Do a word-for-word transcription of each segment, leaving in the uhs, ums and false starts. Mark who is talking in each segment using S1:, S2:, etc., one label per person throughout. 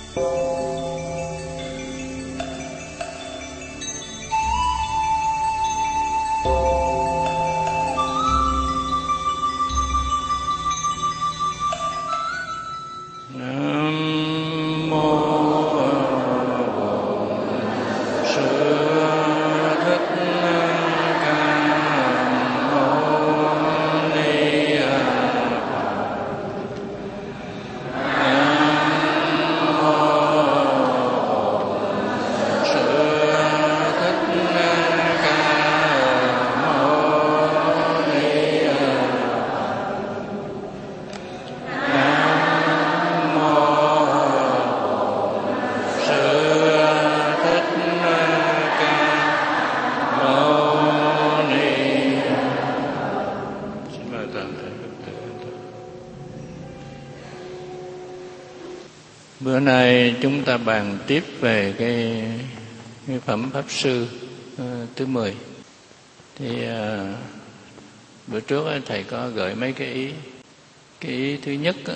S1: Bữa nay chúng ta bàn tiếp về cái, cái phẩm Pháp Sư uh, thứ mười. Thì uh, bữa trước uh, thầy có gợi mấy cái ý. Cái ý thứ nhất uh,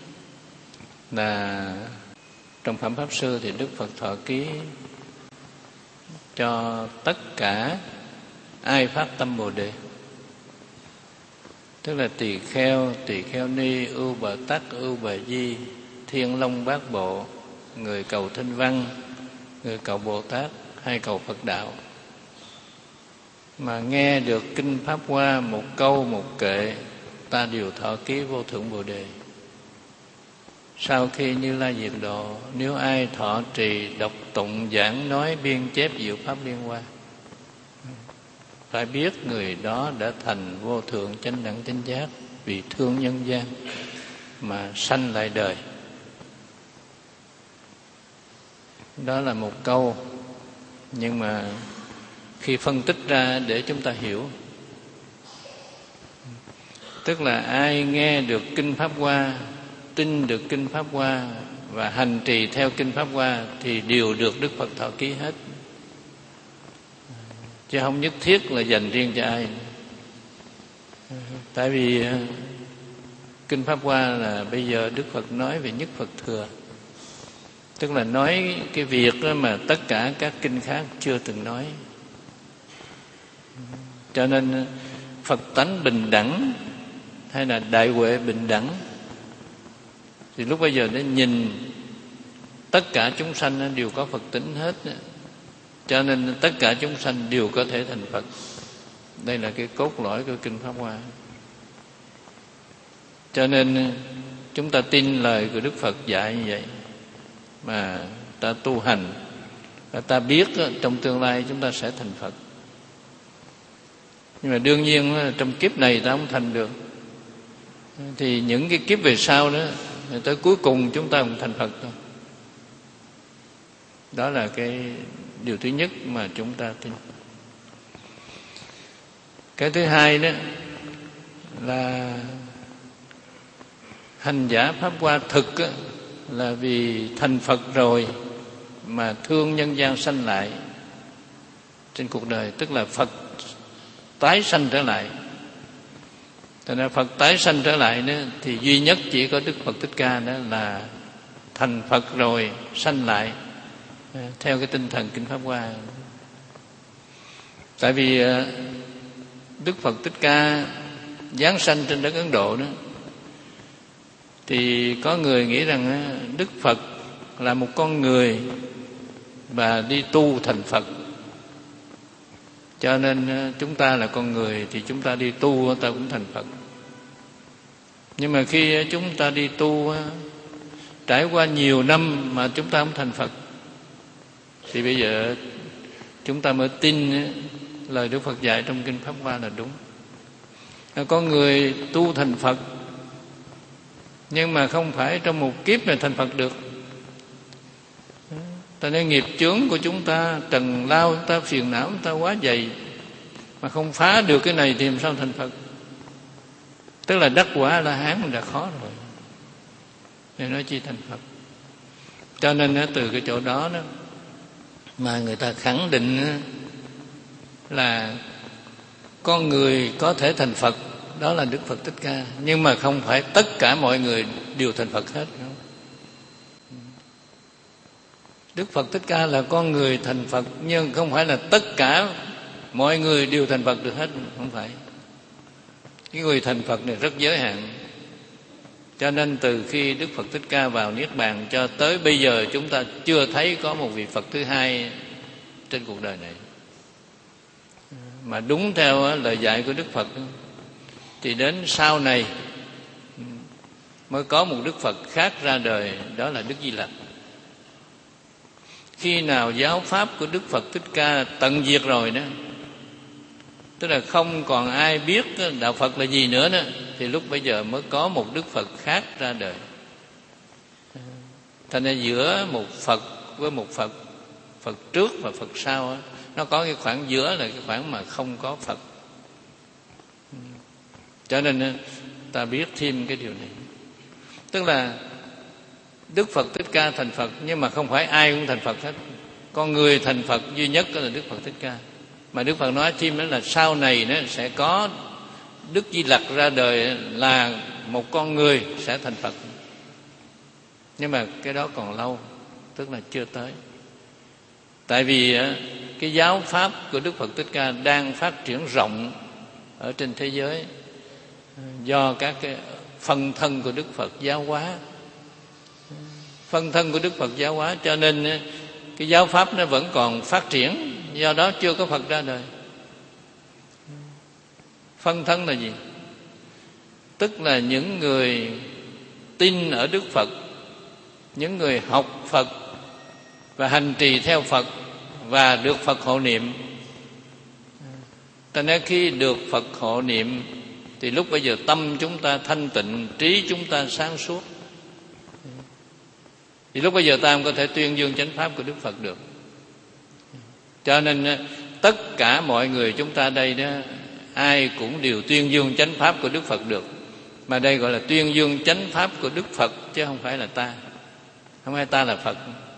S1: là trong phẩm Pháp Sư thì Đức Phật thọ ký cho tất cả ai phát tâm Bồ Đề. Tức là tỳ kheo, tỳ kheo ni, ưu bà tắc, ưu bà di, Thiên Long Bát Bộ, người cầu Thanh Văn, người cầu Bồ Tát hay cầu Phật Đạo, mà nghe được kinh Pháp Hoa một câu một kệ, ta đều thọ ký vô thượng Bồ Đề. Sau khi Như Lai diệt độ, nếu ai thọ trì, đọc tụng, giảng nói, biên chép diệu pháp liên hoa, phải biết người đó đã thành vô thượng chánh đẳng chánh giác, vì thương nhân gian mà sanh lại đời. Đó là một câu, nhưng mà khi phân tích ra để chúng ta hiểu, tức là ai nghe được kinh Pháp Hoa, tin được kinh Pháp Hoa và hành trì theo kinh Pháp Hoa thì đều được Đức Phật thọ ký hết, chứ không nhất thiết là dành riêng cho ai. Tại vì kinh Pháp Hoa là bây giờ Đức Phật nói về nhất Phật thừa, tức là nói cái việc đó mà tất cả các kinh khác chưa từng nói. Cho nên Phật tánh bình đẳng hay là đại huệ bình đẳng, thì lúc bây giờ nó nhìn tất cả chúng sanh đều có Phật tính hết, cho nên tất cả chúng sanh đều có thể thành Phật. Đây là cái cốt lõi của kinh Pháp Hoa. Cho nên chúng ta tin lời của Đức Phật dạy như vậy mà ta tu hành, và ta biết trong tương lai chúng ta sẽ thành Phật. Nhưng mà đương nhiên trong kiếp này ta không thành được, thì những cái kiếp về sau đó, tới cuối cùng chúng ta cũng thành Phật thôi. Đó là cái điều thứ nhất mà chúng ta tin. Cái thứ hai đó là hành giả Pháp Hoa thực á, là vì thành Phật rồi mà thương nhân gian sanh lại trên cuộc đời, tức là Phật tái sanh trở lại. Thành ra Phật tái sanh trở lại đó, thì duy nhất chỉ có Đức Phật Thích Ca đó là thành Phật rồi sanh lại theo cái tinh thần kinh Pháp Hoa. Tại vì Đức Phật Thích Ca giáng sanh trên đất Ấn Độ đó, thì có người nghĩ rằng Đức Phật là một con người và đi tu thành Phật, cho nên chúng ta là con người thì chúng ta đi tu ta cũng thành Phật. Nhưng mà khi chúng ta đi tu trải qua nhiều năm mà chúng ta không thành Phật, thì bây giờ chúng ta mới tin lời Đức Phật dạy trong kinh Pháp Hoa là đúng. Có người tu thành Phật, nhưng mà không phải trong một kiếp này thành Phật được. Tại nên nghiệp chướng của chúng ta, trần lao chúng ta, phiền não chúng ta quá dày, mà không phá được cái này thì làm sao thành Phật? Tức là đắc quả La Hán mình đã khó rồi, nên nói chi thành Phật. Cho nên từ cái chỗ đó đó mà người ta khẳng định là con người có thể thành Phật, đó là Đức Phật Thích Ca. Nhưng mà không phải tất cả mọi người đều thành Phật hết. Đức Phật Thích Ca là con người thành Phật, nhưng không phải là tất cả mọi người đều thành Phật được hết, không phải. Cái người thành Phật này rất giới hạn. Cho nên từ khi Đức Phật Thích Ca vào Niết Bàn cho tới bây giờ, chúng ta chưa thấy có một vị Phật thứ hai trên cuộc đời này. Mà đúng theo lời dạy của Đức Phật thì đến sau này mới có một Đức Phật khác ra đời, đó là Đức Di Lặc. Khi nào giáo pháp của Đức Phật Thích Ca tận diệt rồi đó, tức là không còn ai biết đạo Phật là gì nữa đó, thì lúc bây giờ mới có một Đức Phật khác ra đời. Thành ra giữa một Phật với một Phật, Phật trước và Phật sau đó, nó có cái khoảng giữa là cái khoảng mà không có Phật. Cho nên ta biết thêm cái điều này. Tức là Đức Phật Thích Ca thành Phật, nhưng mà không phải ai cũng thành Phật hết. Con người thành Phật duy nhất đó là Đức Phật Thích Ca. Mà Đức Phật nói thêm đó là sau này nó sẽ có Đức Di Lặc ra đời, là một con người sẽ thành Phật. Nhưng mà cái đó còn lâu, tức là chưa tới. Tại vì cái giáo pháp của Đức Phật Thích Ca đang phát triển rộng ở trên thế giới do các cái phân thân của Đức Phật giáo hóa. Phân thân của Đức Phật giáo hóa, cho nên cái giáo pháp nó vẫn còn phát triển, do đó chưa có Phật ra đời. Phân thân là gì? Tức là những người tin ở Đức Phật, những người học Phật và hành trì theo Phật và được Phật hộ niệm. Cho nên khi được Phật hộ niệm thì lúc bây giờ tâm chúng ta thanh tịnh, trí chúng ta sáng suốt, thì lúc bây giờ ta không có thể tuyên dương chánh pháp của Đức Phật được. Cho nên tất cả mọi người chúng ta đây đó, ai cũng đều tuyên dương chánh pháp của Đức Phật được. Mà đây gọi là tuyên dương chánh pháp của Đức Phật, chứ không phải là ta. Không phải ta là Phật.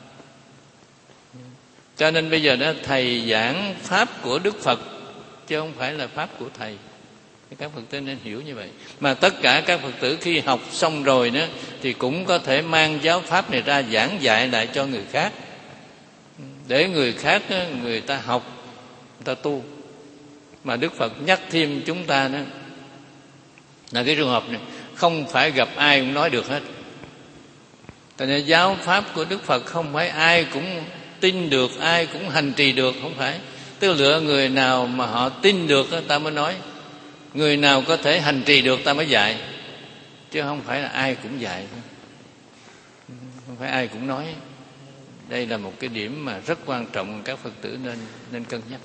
S1: Cho nên bây giờ đó, thầy giảng pháp của Đức Phật, chứ không phải là pháp của thầy. Các Phật tử nên hiểu như vậy. Mà tất cả các Phật tử khi học xong rồi đó, thì cũng có thể mang giáo pháp này ra giảng dạy lại cho người khác, để người khác đó, người ta học, người ta tu. Mà Đức Phật nhắc thêm chúng ta đó là cái trường hợp này không phải gặp ai cũng nói được hết. Tại nên giáo pháp của Đức Phật không phải ai cũng tin được, ai cũng hành trì được, không phải. Tức là lựa người nào mà họ tin được ta mới nói, người nào có thể hành trì được ta mới dạy, chứ không phải là ai cũng dạy, không phải ai cũng nói. Đây là một cái điểm mà rất quan trọng, các Phật tử nên nên cân nhắc.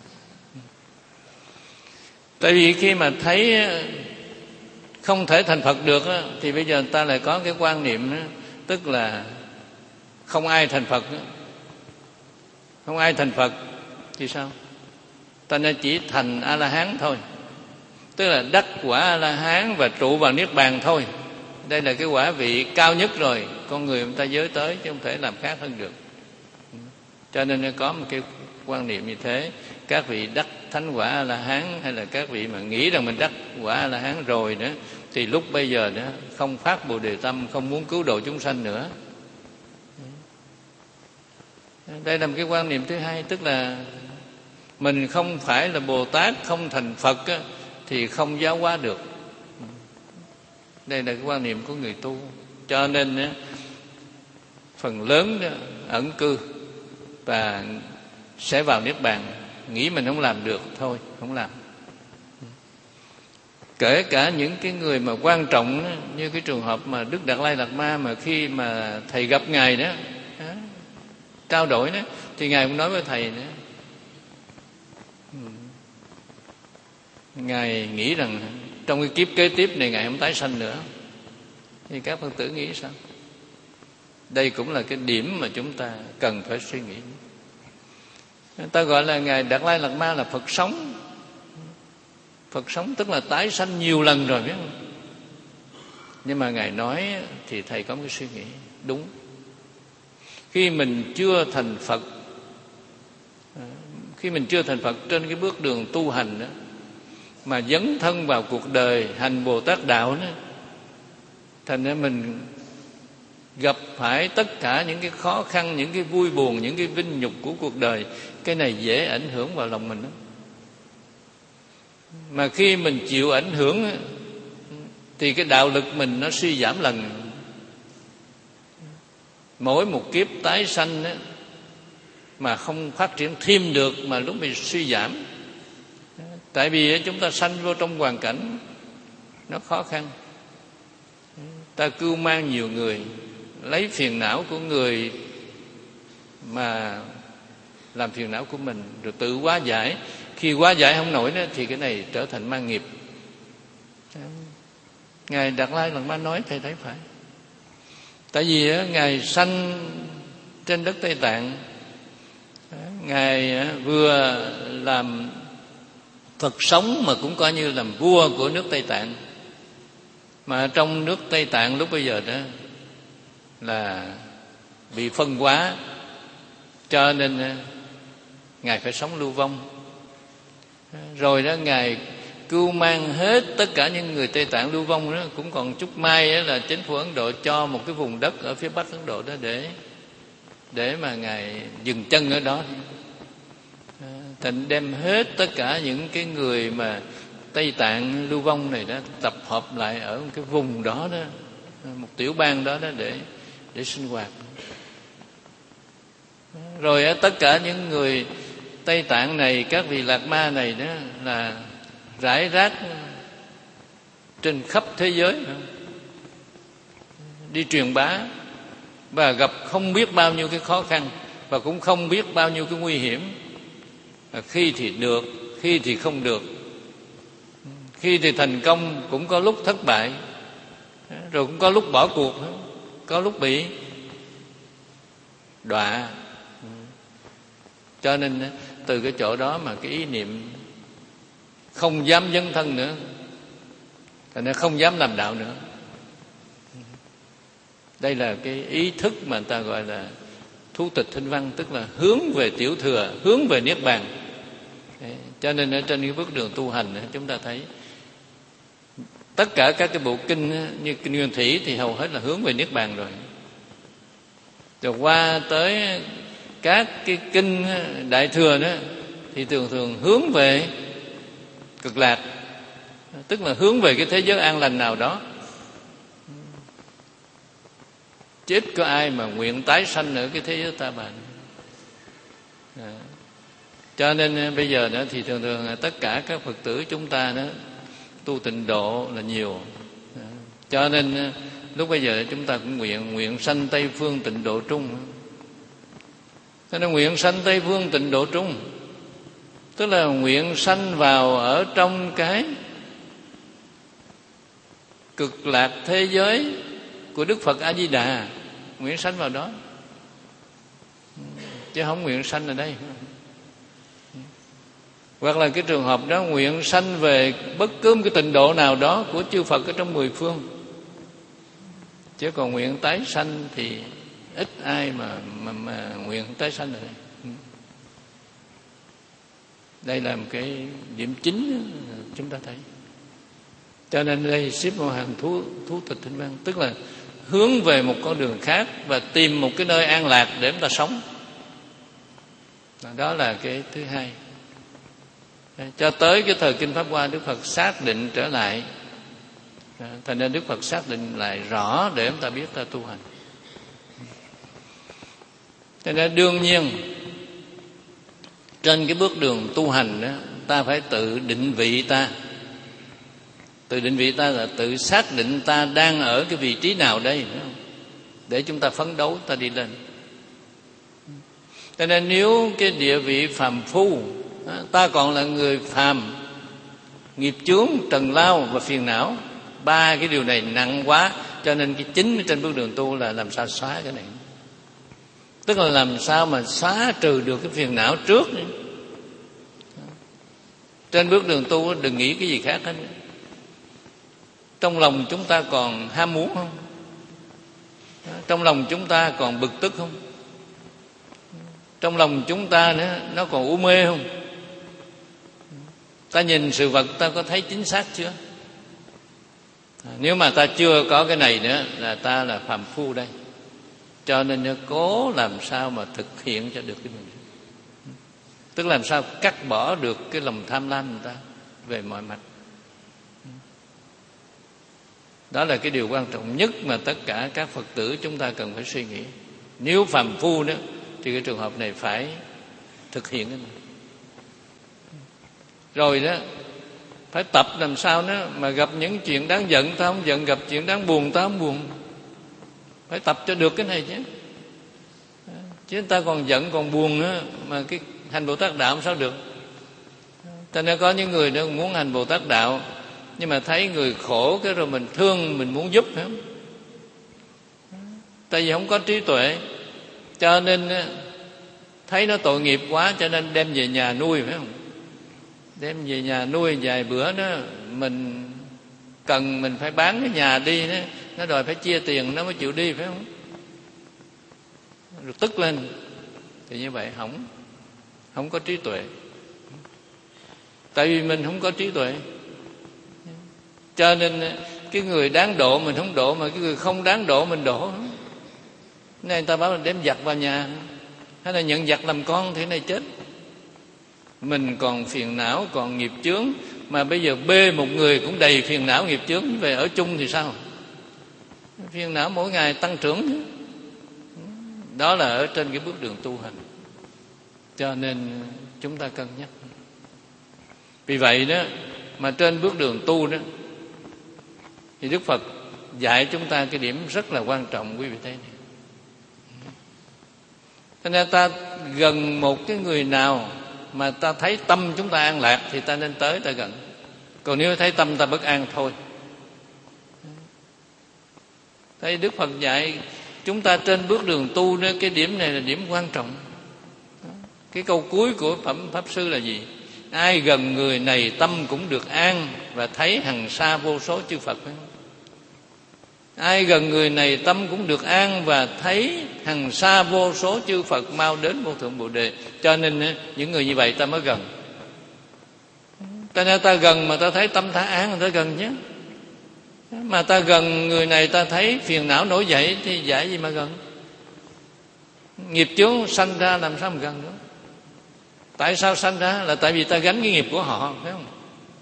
S1: Tại vì khi mà thấy không thể thành Phật được thì bây giờ ta lại có cái quan niệm, tức là không ai thành Phật. Không ai thành Phật thì sao? Ta nên chỉ thành A-la-hán thôi, tức là đắc quả A-la-hán và trụ vào Niết Bàn thôi. Đây là cái quả vị cao nhất rồi, con người người ta giới tới, chứ không thể làm khác hơn được. Cho nên có một cái quan niệm như thế. Các vị đắc thánh quả A-la-hán, hay là các vị mà nghĩ rằng mình đắc quả A-la-hán rồi nữa, thì lúc bây giờ đó không phát Bồ Đề tâm, không muốn cứu độ chúng sanh nữa. Đây là một cái quan niệm thứ hai, tức là mình không phải là Bồ Tát, không thành Phật á, thì không giáo hóa được. Đây là cái quan niệm của người tu. Cho nên á, phần lớn đó, ẩn cư và sẽ vào Niết Bàn, nghĩ mình không làm được, thôi không làm. Kể cả những cái người mà quan trọng đó, như cái trường hợp mà Đức Đạt Lai Lạt Ma, mà khi mà thầy gặp ngài đó, đó trao đổi đó, thì ngài cũng nói với thầy nữa, ngài nghĩ rằng trong cái kiếp kế tiếp này ngài không tái sanh nữa. Thì các Phật tử nghĩ sao? Đây cũng là cái điểm mà chúng ta cần phải suy nghĩ. Ta gọi là ngài Đạt Lai Lạt Ma là Phật sống. Phật sống tức là tái sanh nhiều lần rồi, biết không? Nhưng mà ngài nói thì thầy có một cái suy nghĩ đúng. Khi mình chưa thành Phật, khi mình chưa thành Phật trên cái bước đường tu hành đó, mà dấn thân vào cuộc đời hành Bồ Tát đạo đó, thành ra mình gặp phải tất cả những cái khó khăn, những cái vui buồn, những cái vinh nhục của cuộc đời. Cái này dễ ảnh hưởng vào lòng mình lắm. Mà khi mình chịu ảnh hưởng thì cái đạo lực mình nó suy giảm lần. Mỗi một kiếp tái sanh á, mà không phát triển thêm được mà lúc bị suy giảm. Tại vì chúng ta sanh vô trong hoàn cảnh nó khó khăn. Ta cưu mang nhiều người, lấy phiền não của người mà làm phiền não của mình, rồi tự hóa giải. Khi hóa giải không nổi đó, thì cái này trở thành mang nghiệp. Ngài Đạt Lai Lạt Ma nói thầy thấy phải. Tại vì Ngài sanh trên đất Tây Tạng, Ngài vừa làm Phật sống mà cũng coi như làm vua của nước Tây Tạng. Mà trong nước Tây Tạng lúc bây giờ đó là bị phân hóa, cho nên Ngài phải sống lưu vong. Rồi đó Ngài cưu mang hết tất cả những người Tây Tạng lưu vong đó. Cũng còn chút may đó là chính phủ Ấn Độ cho một cái vùng đất ở phía Bắc Ấn Độ đó để để mà Ngài dừng chân ở đó. Thành đem hết tất cả những cái người mà Tây Tạng lưu vong này đó tập hợp lại ở một cái vùng đó đó, một tiểu bang đó đó để để sinh hoạt. Rồi tất cả những người Tây Tạng này, các vị Lạt Ma này đó là rải rác trên khắp thế giới, đi truyền bá và gặp không biết bao nhiêu cái khó khăn và cũng không biết bao nhiêu cái nguy hiểm. Khi thì được, khi thì không được, khi thì thành công, cũng có lúc thất bại, rồi cũng có lúc bỏ cuộc, có lúc bị đọa. Cho nên từ cái chỗ đó mà cái ý niệm không dám dấn thân nữa, thành ra không dám làm đạo nữa. Đây là cái ý thức mà người ta gọi là thú tịch thinh văn, tức là hướng về tiểu thừa, hướng về niết bàn. Đấy. Cho nên ở trên cái bước đường tu hành chúng ta thấy tất cả các cái bộ kinh như kinh Nguyên Thủy thì hầu hết là hướng về niết bàn rồi. Rồi qua tới các cái kinh Đại Thừa đó thì thường thường hướng về cực lạc, tức là hướng về cái thế giới an lành nào đó. Chứ ít có ai mà nguyện tái sanh ở cái thế giới ta bà. À. Cho nên bây giờ đó thì thường thường tất cả các Phật tử chúng ta đó tu tịnh độ là nhiều. À. Cho nên lúc bây giờ chúng ta cũng nguyện nguyện sanh Tây Phương tịnh độ trung. Cho nên nguyện sanh Tây Phương tịnh độ trung, tức là nguyện sanh vào ở trong cái cực lạc thế giới của Đức Phật A Di Đà, nguyện sanh vào đó, chứ không nguyện sanh ở đây. Hoặc là cái trường hợp đó nguyện sanh về bất cứ một cái tịnh độ nào đó của chư Phật ở trong mười phương, chứ còn nguyện tái sanh thì ít ai mà mà, mà nguyện tái sanh ở đây. Đây là một cái điểm chính chúng ta thấy. Cho nên đây xếp vào hàng thú thú tịch thinh văn, tức là hướng về một con đường khác và tìm một cái nơi an lạc để chúng ta sống. Đó là cái thứ hai. Cho tới cái thời Kinh Pháp Hoa, Đức Phật xác định trở lại. Thành nên Đức Phật xác định lại rõ để chúng ta biết ta tu hành. Cho nên đương nhiên trên cái bước đường tu hành đó, ta phải tự định vị ta. Tự định vị ta là tự xác định ta đang ở cái vị trí nào đây, để chúng ta phấn đấu, ta đi lên. Cho nên nếu cái địa vị phàm phu, ta còn là người phàm, nghiệp chướng, trần lao và phiền não, ba cái điều này nặng quá. Cho nên cái chính trên bước đường tu là làm sao xóa cái này, tức là làm sao mà xóa trừ được cái phiền não trước. Trên bước đường tu đừng nghĩ cái gì khác hết. Trong lòng chúng ta còn ham muốn không? Trong lòng chúng ta còn bực tức không? Trong lòng chúng ta nữa, nó còn u mê không? Ta nhìn sự vật ta có thấy chính xác chưa? Nếu mà ta chưa có cái này nữa là ta là phàm phu đây. Cho nên nó cố làm sao mà thực hiện cho được cái điều đó. Tức làm sao cắt bỏ được cái lòng tham lam người ta về mọi mặt. Đó là cái điều quan trọng nhất mà tất cả các Phật tử chúng ta cần phải suy nghĩ. Nếu phàm phu đó thì cái trường hợp này phải thực hiện cái này. Rồi đó phải tập làm sao đó mà gặp những chuyện đáng giận ta không giận, gặp chuyện đáng buồn ta không buồn. Phải tập cho được cái này chứ. Chứ người ta còn giận còn buồn á, mà cái hành Bồ Tát đạo sao được. Cho nên có những người đó muốn hành Bồ Tát đạo, nhưng mà thấy người khổ cái rồi mình thương, mình muốn giúp, phải không? Tại vì không có trí tuệ, cho nên thấy nó tội nghiệp quá, cho nên đem về nhà nuôi, phải không? Đem về nhà nuôi vài bữa đó mình cần mình phải bán cái nhà đi đó, nó đòi phải chia tiền nó mới chịu đi, phải không? Rồi tức lên thì như vậy không không có trí tuệ. Tại vì mình không có trí tuệ, cho nên cái người đáng độ mình không độ, mà cái người không đáng độ mình độ. Nên người ta bảo là đem giặc vào nhà, hay là nhận giặc làm con thì này chết. Mình còn phiền não, còn nghiệp chướng, mà bây giờ bê một người cũng đầy phiền não nghiệp chướng, như vậy ở chung thì sao? Phiền não mỗi ngày tăng trưởng. Đó là ở trên cái bước đường tu hành. Cho nên chúng ta cân nhắc. Vì vậy đó mà trên bước đường tu đó thì Đức Phật dạy chúng ta cái điểm rất là quan trọng, quý vị thấy này. Cho nên ta gần một cái người nào mà ta thấy tâm chúng ta an lạc thì ta nên tới ta gần. Còn nếu thấy tâm ta bất an thôi. Thấy Đức Phật dạy chúng ta trên bước đường tu đó, cái điểm này là điểm quan trọng. Cái câu cuối của Phẩm Pháp Sư là gì? Ai gần người này tâm cũng được an, và thấy hằng sa vô số chư Phật, phải không? Ai gần người này tâm cũng được an, và thấy hằng sa vô số chư Phật mau đến vô thượng Bồ Đề. Cho nên những người như vậy ta mới gần. Ta nên ta gần mà ta thấy tâm ta an, ta gần chứ. Mà ta gần người này ta thấy phiền não nổi dậy thì dạy gì mà gần. Nghiệp chướng sanh ra làm sao mà gần nữa. Tại sao sanh ra? Là tại vì ta gánh cái nghiệp của họ, phải không?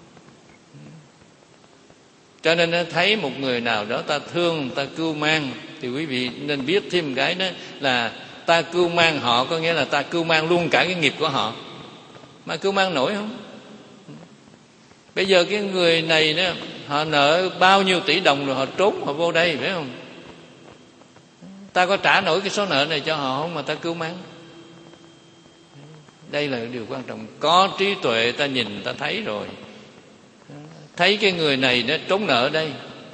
S1: Cho nên thấy một người nào đó ta thương, ta cưu mang, thì quý vị nên biết thêm cái đó là ta cưu mang họ, có nghĩa là ta cưu mang luôn cả cái nghiệp của họ. Mà cưu mang nổi không? Bây giờ cái người này đó, họ nợ bao nhiêu tỷ đồng rồi họ trốn, họ vô đây, phải không? Ta có trả nổi cái số nợ này cho họ không mà ta cưu mang? Đây là điều quan trọng. Có trí tuệ ta nhìn ta thấy rồi, thấy cái người này nó trốn nợ đây,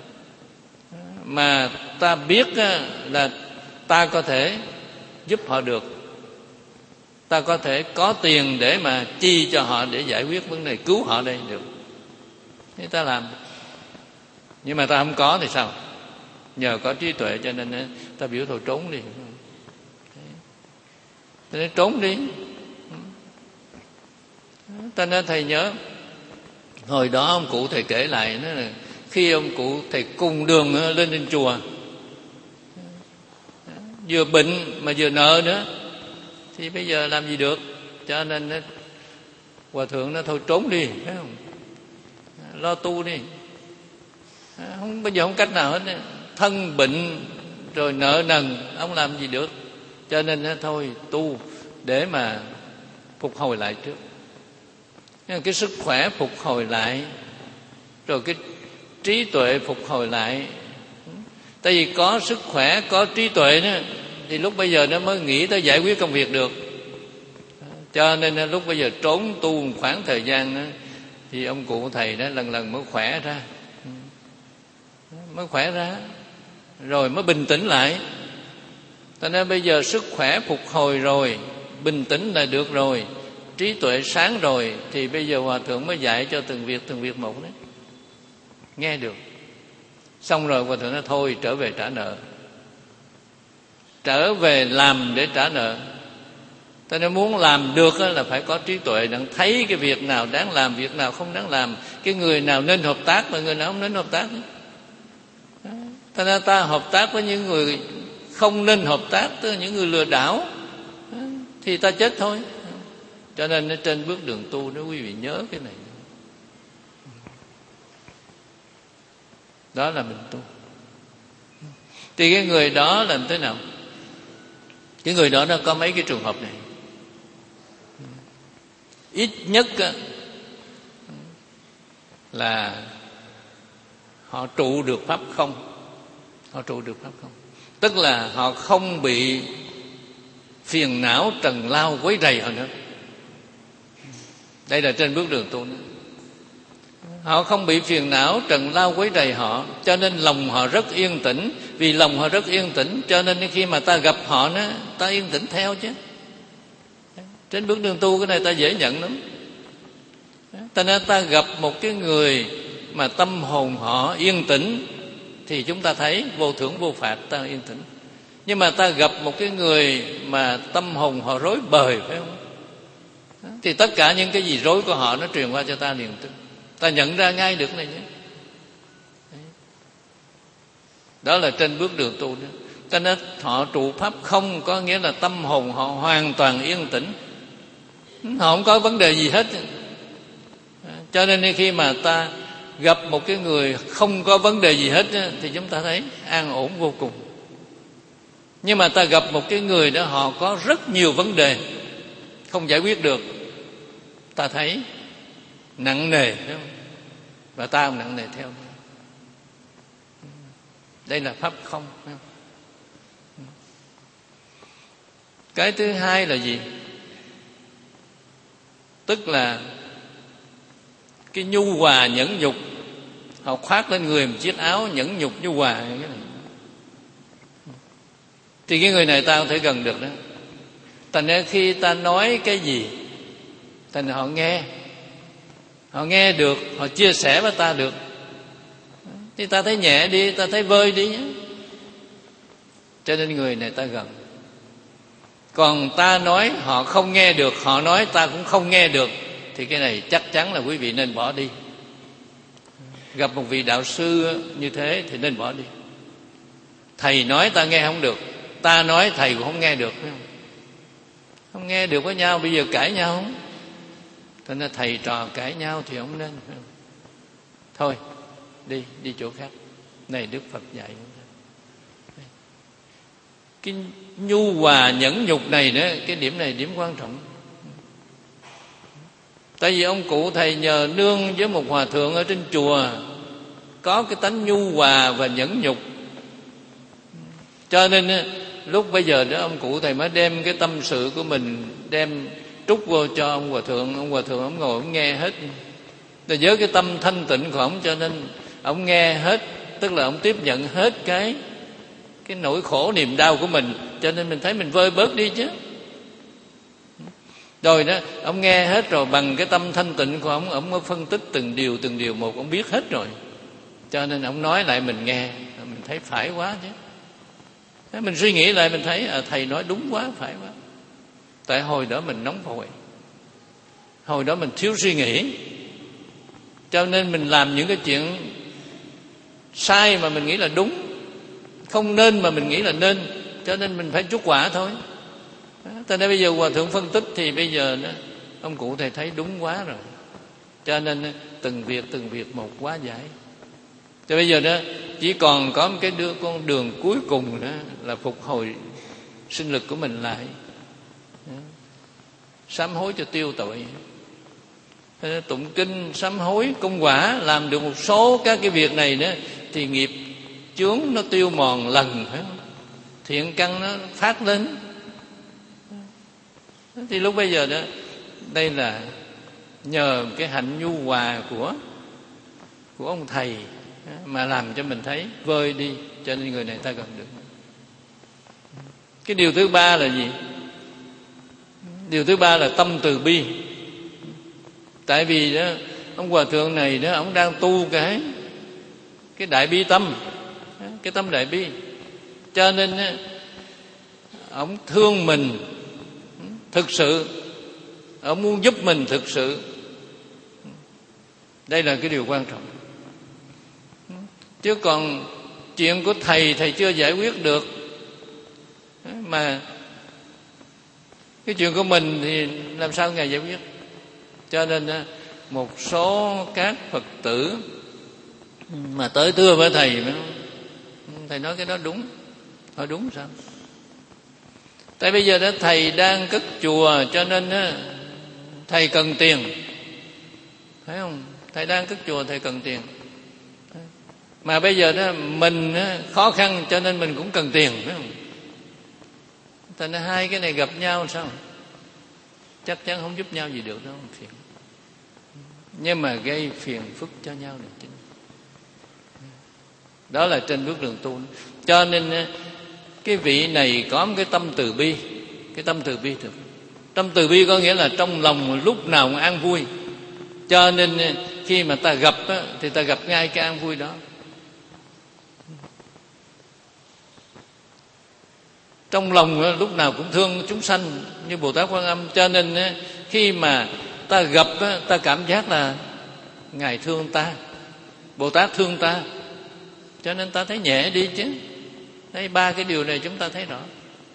S1: mà ta biết là ta có thể giúp họ được, ta có thể có tiền để mà chi cho họ để giải quyết vấn đề, cứu họ đây được, thế ta làm. Nhưng mà ta không có thì sao? Nhờ có trí tuệ cho nên ta biểu thôi trốn đi, ta nói trốn đi. Ta nói thầy nhớ hồi đó ông cụ thầy kể lại, nói là khi ông cụ thầy cùng đường lên trên chùa, vừa bệnh mà vừa nợ nữa, thì bây giờ làm gì được. Cho nên nó, hòa thượng nó thôi trốn đi, phải không? Lo tu đi, không, bây giờ không cách nào hết. Thân bệnh rồi nợ nần, ông làm gì được. Cho nên nó thôi tu để mà phục hồi lại trước. Cái sức khỏe phục hồi lại, rồi cái trí tuệ phục hồi lại. Tại vì có sức khỏe, có trí tuệ đó, thì lúc bây giờ nó mới nghĩ tới giải quyết công việc được. Cho nên lúc bây giờ trốn tu một khoảng thời gian đó, thì ông cụ thầy đó lần lần mới khỏe ra, mới khỏe ra, rồi mới bình tĩnh lại. Cho nên bây giờ sức khỏe phục hồi rồi, bình tĩnh là được rồi, trí tuệ sáng rồi, thì bây giờ hòa thượng mới dạy cho từng việc từng việc một đấy. Nghe được. Xong rồi hòa thượng nói thôi trở về trả nợ, trở về làm để trả nợ. Ta nên muốn làm được là phải có trí tuệ, đặng thấy cái việc nào đáng làm, việc nào không đáng làm, cái người nào nên hợp tác và người nào không nên hợp tác. Ta nên ta hợp tác với những người không nên hợp tác với những người lừa đảo thì ta chết thôi. Cho nên ở trên bước đường tu đó quý vị nhớ cái này. Đó là mình tu. Thì cái người đó làm thế nào? Cái người đó nó có mấy cái trường hợp này. Ít nhất là họ trụ được pháp không. Họ trụ được pháp không. Tức là họ không bị phiền não trần lao quấy rầy họ nữa. Đây là trên bước đường tu nữa. Họ không bị phiền não trần lao quấy rầy họ, cho nên lòng họ rất yên tĩnh. Vì lòng họ rất yên tĩnh, cho nên khi mà ta gặp họ đó, ta yên tĩnh theo chứ. Trên bước đường tu cái này ta dễ nhận lắm. Ta nên ta gặp một cái người mà tâm hồn họ yên tĩnh thì chúng ta thấy vô thưởng vô phạt, ta yên tĩnh. Nhưng mà ta gặp một cái người mà tâm hồn họ rối bời, phải không? Thì tất cả những cái gì rối của họ nó truyền qua cho ta liền tức. Ta nhận ra ngay được này nhé. Đó là trên bước đường tu đó. Cho nên họ trụ pháp không có nghĩa là tâm hồn họ hoàn toàn yên tĩnh. Họ không có vấn đề gì hết. Cho nên khi mà ta gặp một cái người không có vấn đề gì hết thì chúng ta thấy an ổn vô cùng. Nhưng mà ta gặp một cái người đó họ có rất nhiều vấn đề không giải quyết được, ta thấy nặng nề, phải không? Và ta cũng nặng nề theo. Đây là pháp không, phải không? Cái thứ hai là gì? Tức là cái nhu hòa nhẫn nhục. Họ khoác lên người một chiếc áo nhẫn nhục nhu hòa cái này. Thì cái người này ta không thể gần được đó. Thành ra khi ta nói cái gì, thành ra họ nghe, họ nghe được, họ chia sẻ với ta được, thì ta thấy nhẹ đi, ta thấy vơi đi. Cho nên người này ta gần. Còn ta nói họ không nghe được, họ nói ta cũng không nghe được, thì cái này chắc chắn là quý vị nên bỏ đi. Gặp một vị đạo sư như thế thì nên bỏ đi. Thầy nói ta nghe không được, ta nói thầy cũng không nghe được, phải không? Không nghe được với nhau, bây giờ cãi nhau không? Thế nên thầy trò cãi nhau thì không nên, phải không? Thôi đi, đi chỗ khác. Này Đức Phật dạy. Cái nhu hòa nhẫn nhục này nữa, cái điểm này điểm quan trọng. Tại vì ông cụ thầy nhờ nương với một hòa thượng ở trên chùa có cái tánh nhu hòa và nhẫn nhục, cho nên lúc bây giờ đó ông cụ thầy mới đem cái tâm sự của mình đem trút vô cho ông hòa thượng. Ông hòa thượng ông ngồi ông nghe hết, rồi với cái tâm thanh tịnh của ông, cho nên ông nghe hết, tức là ông tiếp nhận hết cái cái nỗi khổ niềm đau của mình, cho nên mình thấy mình vơi bớt đi chứ. Rồi đó, ông nghe hết rồi, bằng cái tâm thanh tịnh của ông, ông mới phân tích từng điều từng điều một, ông biết hết rồi, cho nên ông nói lại mình nghe, mình thấy phải quá chứ. Thế mình suy nghĩ lại mình thấy à, thầy nói đúng quá, phải quá. Tại hồi đó mình nóng vội, hồi đó mình thiếu suy nghĩ, cho nên mình làm những cái chuyện sai mà mình nghĩ là đúng, không nên mà mình nghĩ là nên, cho nên mình phải chuốc quả thôi. Cho nên bây giờ hòa thượng phân tích thì bây giờ đó, ông cụ thầy thấy đúng quá rồi, cho nên từng việc từng việc một quá giải. Cho bây giờ đó chỉ còn có một cái đưa con đường cuối cùng đó là phục hồi sinh lực của mình lại, sám hối cho tiêu tội, tụng kinh sám hối công quả, làm được một số các cái việc này đó thì nghiệp chướng nó tiêu mòn lần, phải không? Thiện căn nó phát lên. Thì lúc bây giờ đó, đây là nhờ cái hạnh nhu hòa của của ông thầy mà làm cho mình thấy vơi đi, cho nên người này ta gần được. Cái điều thứ ba là gì? Điều thứ ba là tâm từ bi. Tại vì đó ông hòa thượng này đó, ông đang tu cái cái đại bi tâm, cái tâm đại bi, cho nên đó, ông thương mình thực sự, ông muốn giúp mình thực sự. Đây là cái điều quan trọng. Chứ còn chuyện của thầy thầy chưa giải quyết được mà cái chuyện của mình thì làm sao Ngài giải quyết. Cho nên một số các Phật tử mà tới thưa với thầy, thầy nói cái đó đúng. Hỏi đúng sao? Tại bây giờ đó thầy đang cất chùa, cho nên thầy cần tiền, phải không? Thầy đang cất chùa, thầy cần tiền. Mà bây giờ đó mình khó khăn, cho nên mình cũng cần tiền, phải không? Thành ra hai cái này gặp nhau sao? Chắc chắn không giúp nhau gì được đâu, phiền. Nhưng mà gây phiền phức cho nhau là chính. Đó là trên bước đường tu. Cho nên cái vị này có một cái tâm từ bi. Cái tâm từ bi thực. Tâm từ bi có nghĩa là trong lòng lúc nào cũng an vui. Cho nên khi mà ta gặp á, thì ta gặp ngay cái an vui đó. Trong lòng lúc nào cũng thương chúng sanh như Bồ Tát Quan Âm. Cho nên khi mà ta gặp, ta cảm giác là Ngài thương ta, Bồ Tát thương ta. Cho nên ta thấy nhẹ đi chứ. Đây, ba cái điều này chúng ta thấy rõ.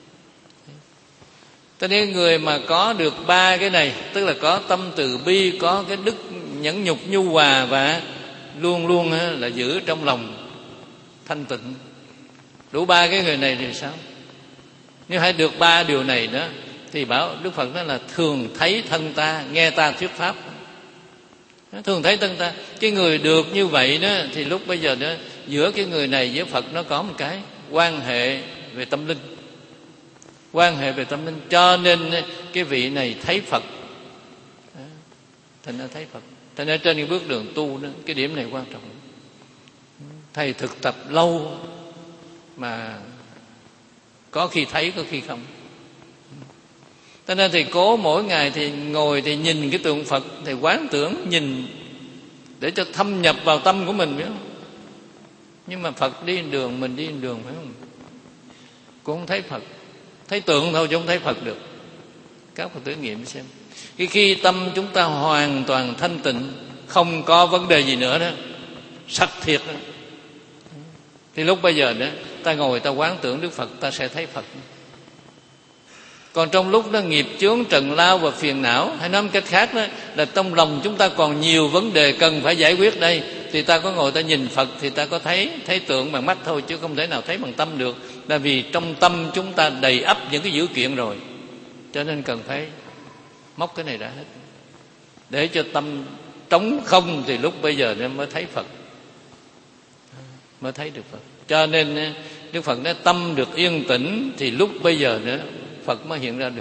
S1: Cho nên người mà có được ba cái này, tức là có tâm từ bi, có cái đức nhẫn nhục nhu hòa, và luôn luôn là giữ trong lòng thanh tịnh. Đủ ba cái người này thì sao? Nếu hãy được ba điều này đó, thì bảo Đức Phật nói là thường thấy thân ta, nghe ta thuyết pháp. Thường thấy thân ta. Cái người được như vậy đó, thì lúc bây giờ đó, giữa cái người này với Phật nó có một cái quan hệ về tâm linh. Quan hệ về tâm linh. Cho nên cái vị này thấy Phật. Thành ra thấy Phật. Thành ra trên cái bước đường tu đó, cái điểm này quan trọng. Thầy thực tập lâu mà có khi thấy, có khi không. Cho nên thì cố mỗi ngày thì ngồi thì nhìn cái tượng Phật, thì quán tưởng nhìn để cho thâm nhập vào tâm của mình, biết không? Nhưng mà Phật đi đường, mình đi đường, phải không? Cũng không thấy Phật. Thấy tượng thôi chứ không thấy Phật được. Các Phật tử nghiệm xem. Khi khi tâm chúng ta hoàn toàn thanh tịnh, không có vấn đề gì nữa đó, sạch thiệt đó, thì lúc bây giờ đó ta ngồi ta quán tưởng Đức Phật, ta sẽ thấy Phật. Còn trong lúc đó nghiệp chướng trần lao và phiền não, hay nói một cách khác đó là trong lòng chúng ta còn nhiều vấn đề cần phải giải quyết đây, thì ta có ngồi ta nhìn Phật thì ta có thấy thấy tượng bằng mắt thôi, chứ không thể nào thấy bằng tâm được. Là vì trong tâm chúng ta đầy ắp những cái dữ kiện rồi, cho nên cần phải móc cái này ra hết, để cho tâm trống không, thì lúc bây giờ mới thấy Phật, mới thấy được Phật. Cho nên Đức Phật nói tâm được yên tĩnh thì lúc bây giờ nữa Phật mới hiện ra được.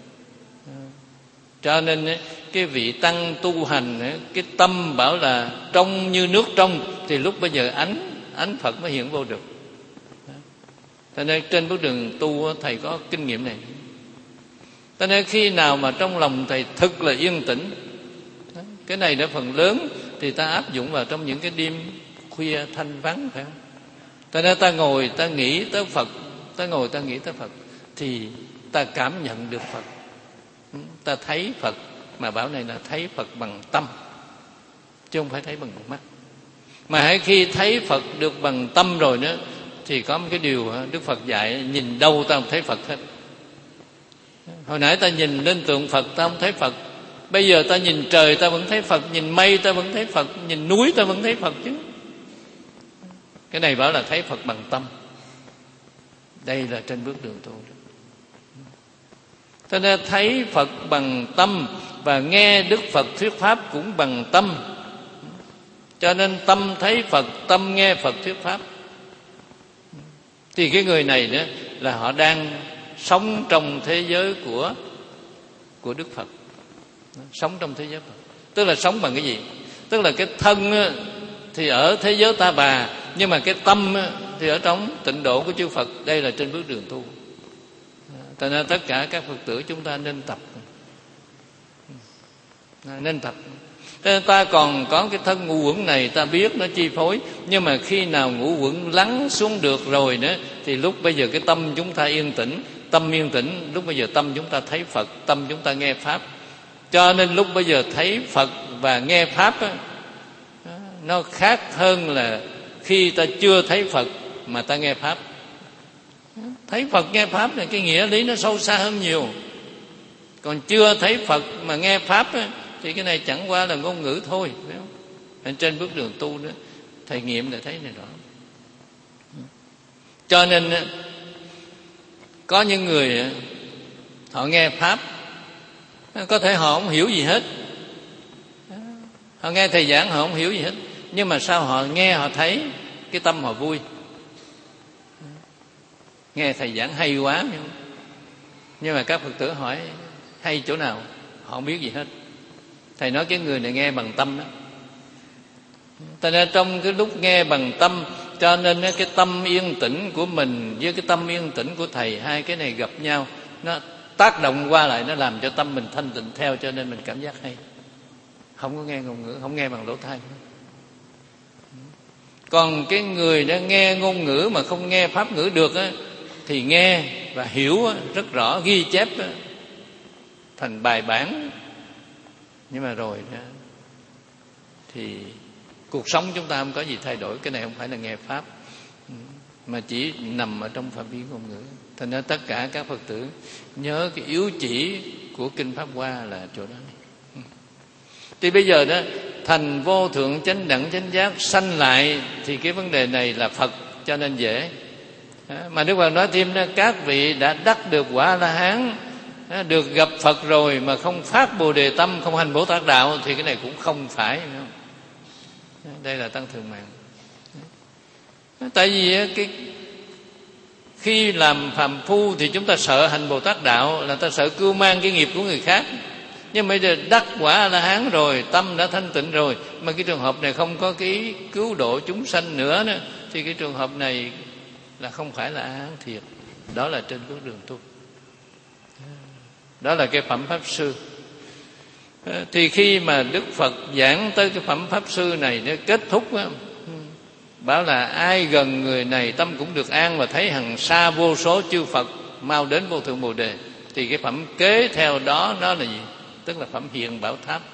S1: Cho nên cái vị tăng tu hành, cái tâm bảo là trong như nước trong, thì lúc bây giờ ánh ánh Phật mới hiện vô được. Cho nên trên bước đường tu thầy có kinh nghiệm này. Cho nên khi nào mà trong lòng thầy thực là yên tĩnh, cái này đã phần lớn thì ta áp dụng vào trong những cái đêm khuya thanh vắng, phải không? Cho nên ta ngồi ta nghĩ tới Phật, ta ngồi ta nghĩ tới Phật, thì ta cảm nhận được Phật, ta thấy Phật. Mà bảo này là thấy Phật bằng tâm, chứ không phải thấy bằng mắt. Mà hãy khi thấy Phật được bằng tâm rồi nữa, thì có một cái điều Đức Phật dạy, nhìn đâu ta không thấy Phật hết. Hồi nãy ta nhìn lên tượng Phật ta không thấy Phật, bây giờ ta nhìn trời ta vẫn thấy Phật, nhìn mây ta vẫn thấy Phật, nhìn núi ta vẫn thấy Phật chứ. Cái này bảo là thấy Phật bằng tâm. Đây là trên bước đường tu. Cho nên thấy Phật bằng tâm và nghe Đức Phật thuyết pháp cũng bằng tâm. Cho nên tâm thấy Phật, tâm nghe Phật thuyết pháp, thì cái người này đó là họ đang sống trong thế giới của của Đức Phật, sống trong thế giới Phật. Tức là sống bằng cái gì? Tức là cái thân thì ở thế giới ta bà, nhưng mà cái tâm thì ở trong tịnh độ của chư Phật. Đây là trên bước đường tu. Cho nên tất cả các Phật tử chúng ta nên tập, nên tập. Nên ta còn có cái thân ngũ uẩn này, ta biết nó chi phối, nhưng mà khi nào ngũ uẩn lắng xuống được rồi nữa, thì lúc bây giờ cái tâm chúng ta yên tĩnh. Tâm yên tĩnh, lúc bây giờ tâm chúng ta thấy Phật, tâm chúng ta nghe pháp. Cho nên lúc bây giờ thấy Phật và nghe pháp á, nó khác hơn là khi ta chưa thấy Phật mà ta nghe pháp. Thấy Phật nghe Pháp là cái nghĩa lý nó sâu xa hơn nhiều. Còn chưa thấy Phật mà nghe Pháp á, thì cái này chẳng qua là ngôn ngữ thôi, phải không? Ở trên bước đường tu đó, thầy nghiệm để thấy này rõ. Cho nên có những người họ nghe Pháp, có thể họ không hiểu gì hết. Họ nghe thầy giảng họ không hiểu gì hết, nhưng mà sao họ nghe họ thấy cái tâm họ vui. Nghe thầy giảng hay quá, nhưng mà các Phật tử hỏi hay chỗ nào, họ không biết gì hết. Thầy nói cái người này nghe bằng tâm đó. Cho nên trong cái lúc nghe bằng tâm, cho nên cái tâm yên tĩnh của mình với cái tâm yên tĩnh của thầy, hai cái này gặp nhau, nó tác động qua lại, nó làm cho tâm mình thanh tịnh theo, cho nên mình cảm giác hay. Không có nghe ngôn ngữ, không nghe bằng lỗ tai. Còn cái người đã nghe ngôn ngữ mà không nghe pháp ngữ được á, thì nghe và hiểu á, rất rõ, ghi chép á, thành bài bản. Nhưng mà rồi đó, thì cuộc sống chúng ta không có gì thay đổi. Cái này không phải là nghe pháp, mà chỉ nằm ở trong phạm vi ngôn ngữ. Thành ra tất cả các Phật tử nhớ cái yếu chỉ của Kinh Pháp Hoa là chỗ đó. Thì bây giờ đó, thành vô thượng chánh đẳng chánh giác sanh lại, thì cái vấn đề này là Phật, cho nên dễ. Mà Đức Phật nói thêm đó, các vị đã đắc được quả A-la-hán, được gặp Phật rồi mà không phát Bồ Đề tâm, không hành Bồ Tát đạo, thì cái này cũng không phải. Đây là Tăng Thượng Mạng. Tại vì cái khi làm phàm phu thì chúng ta sợ hành Bồ Tát đạo, là ta sợ cưu mang cái nghiệp của người khác. Nhưng bây giờ đắc quả A-la-hán rồi, tâm đã thanh tịnh rồi, mà cái trường hợp này không có cái cứu độ chúng sanh nữa đó, thì cái trường hợp này là không phải là A-la-hán thiệt. Đó là trên bước đường tu. Đó là cái phẩm Pháp Sư. Thì khi mà Đức Phật giảng tới cái phẩm Pháp Sư này, nó kết thúc đó, bảo là ai gần người này tâm cũng được an, và thấy hằng xa vô số chư Phật mau đến vô thượng Bồ Đề. Thì cái phẩm kế theo đó nó là gì? Tức là phẩm Hiện Bảo Tháp.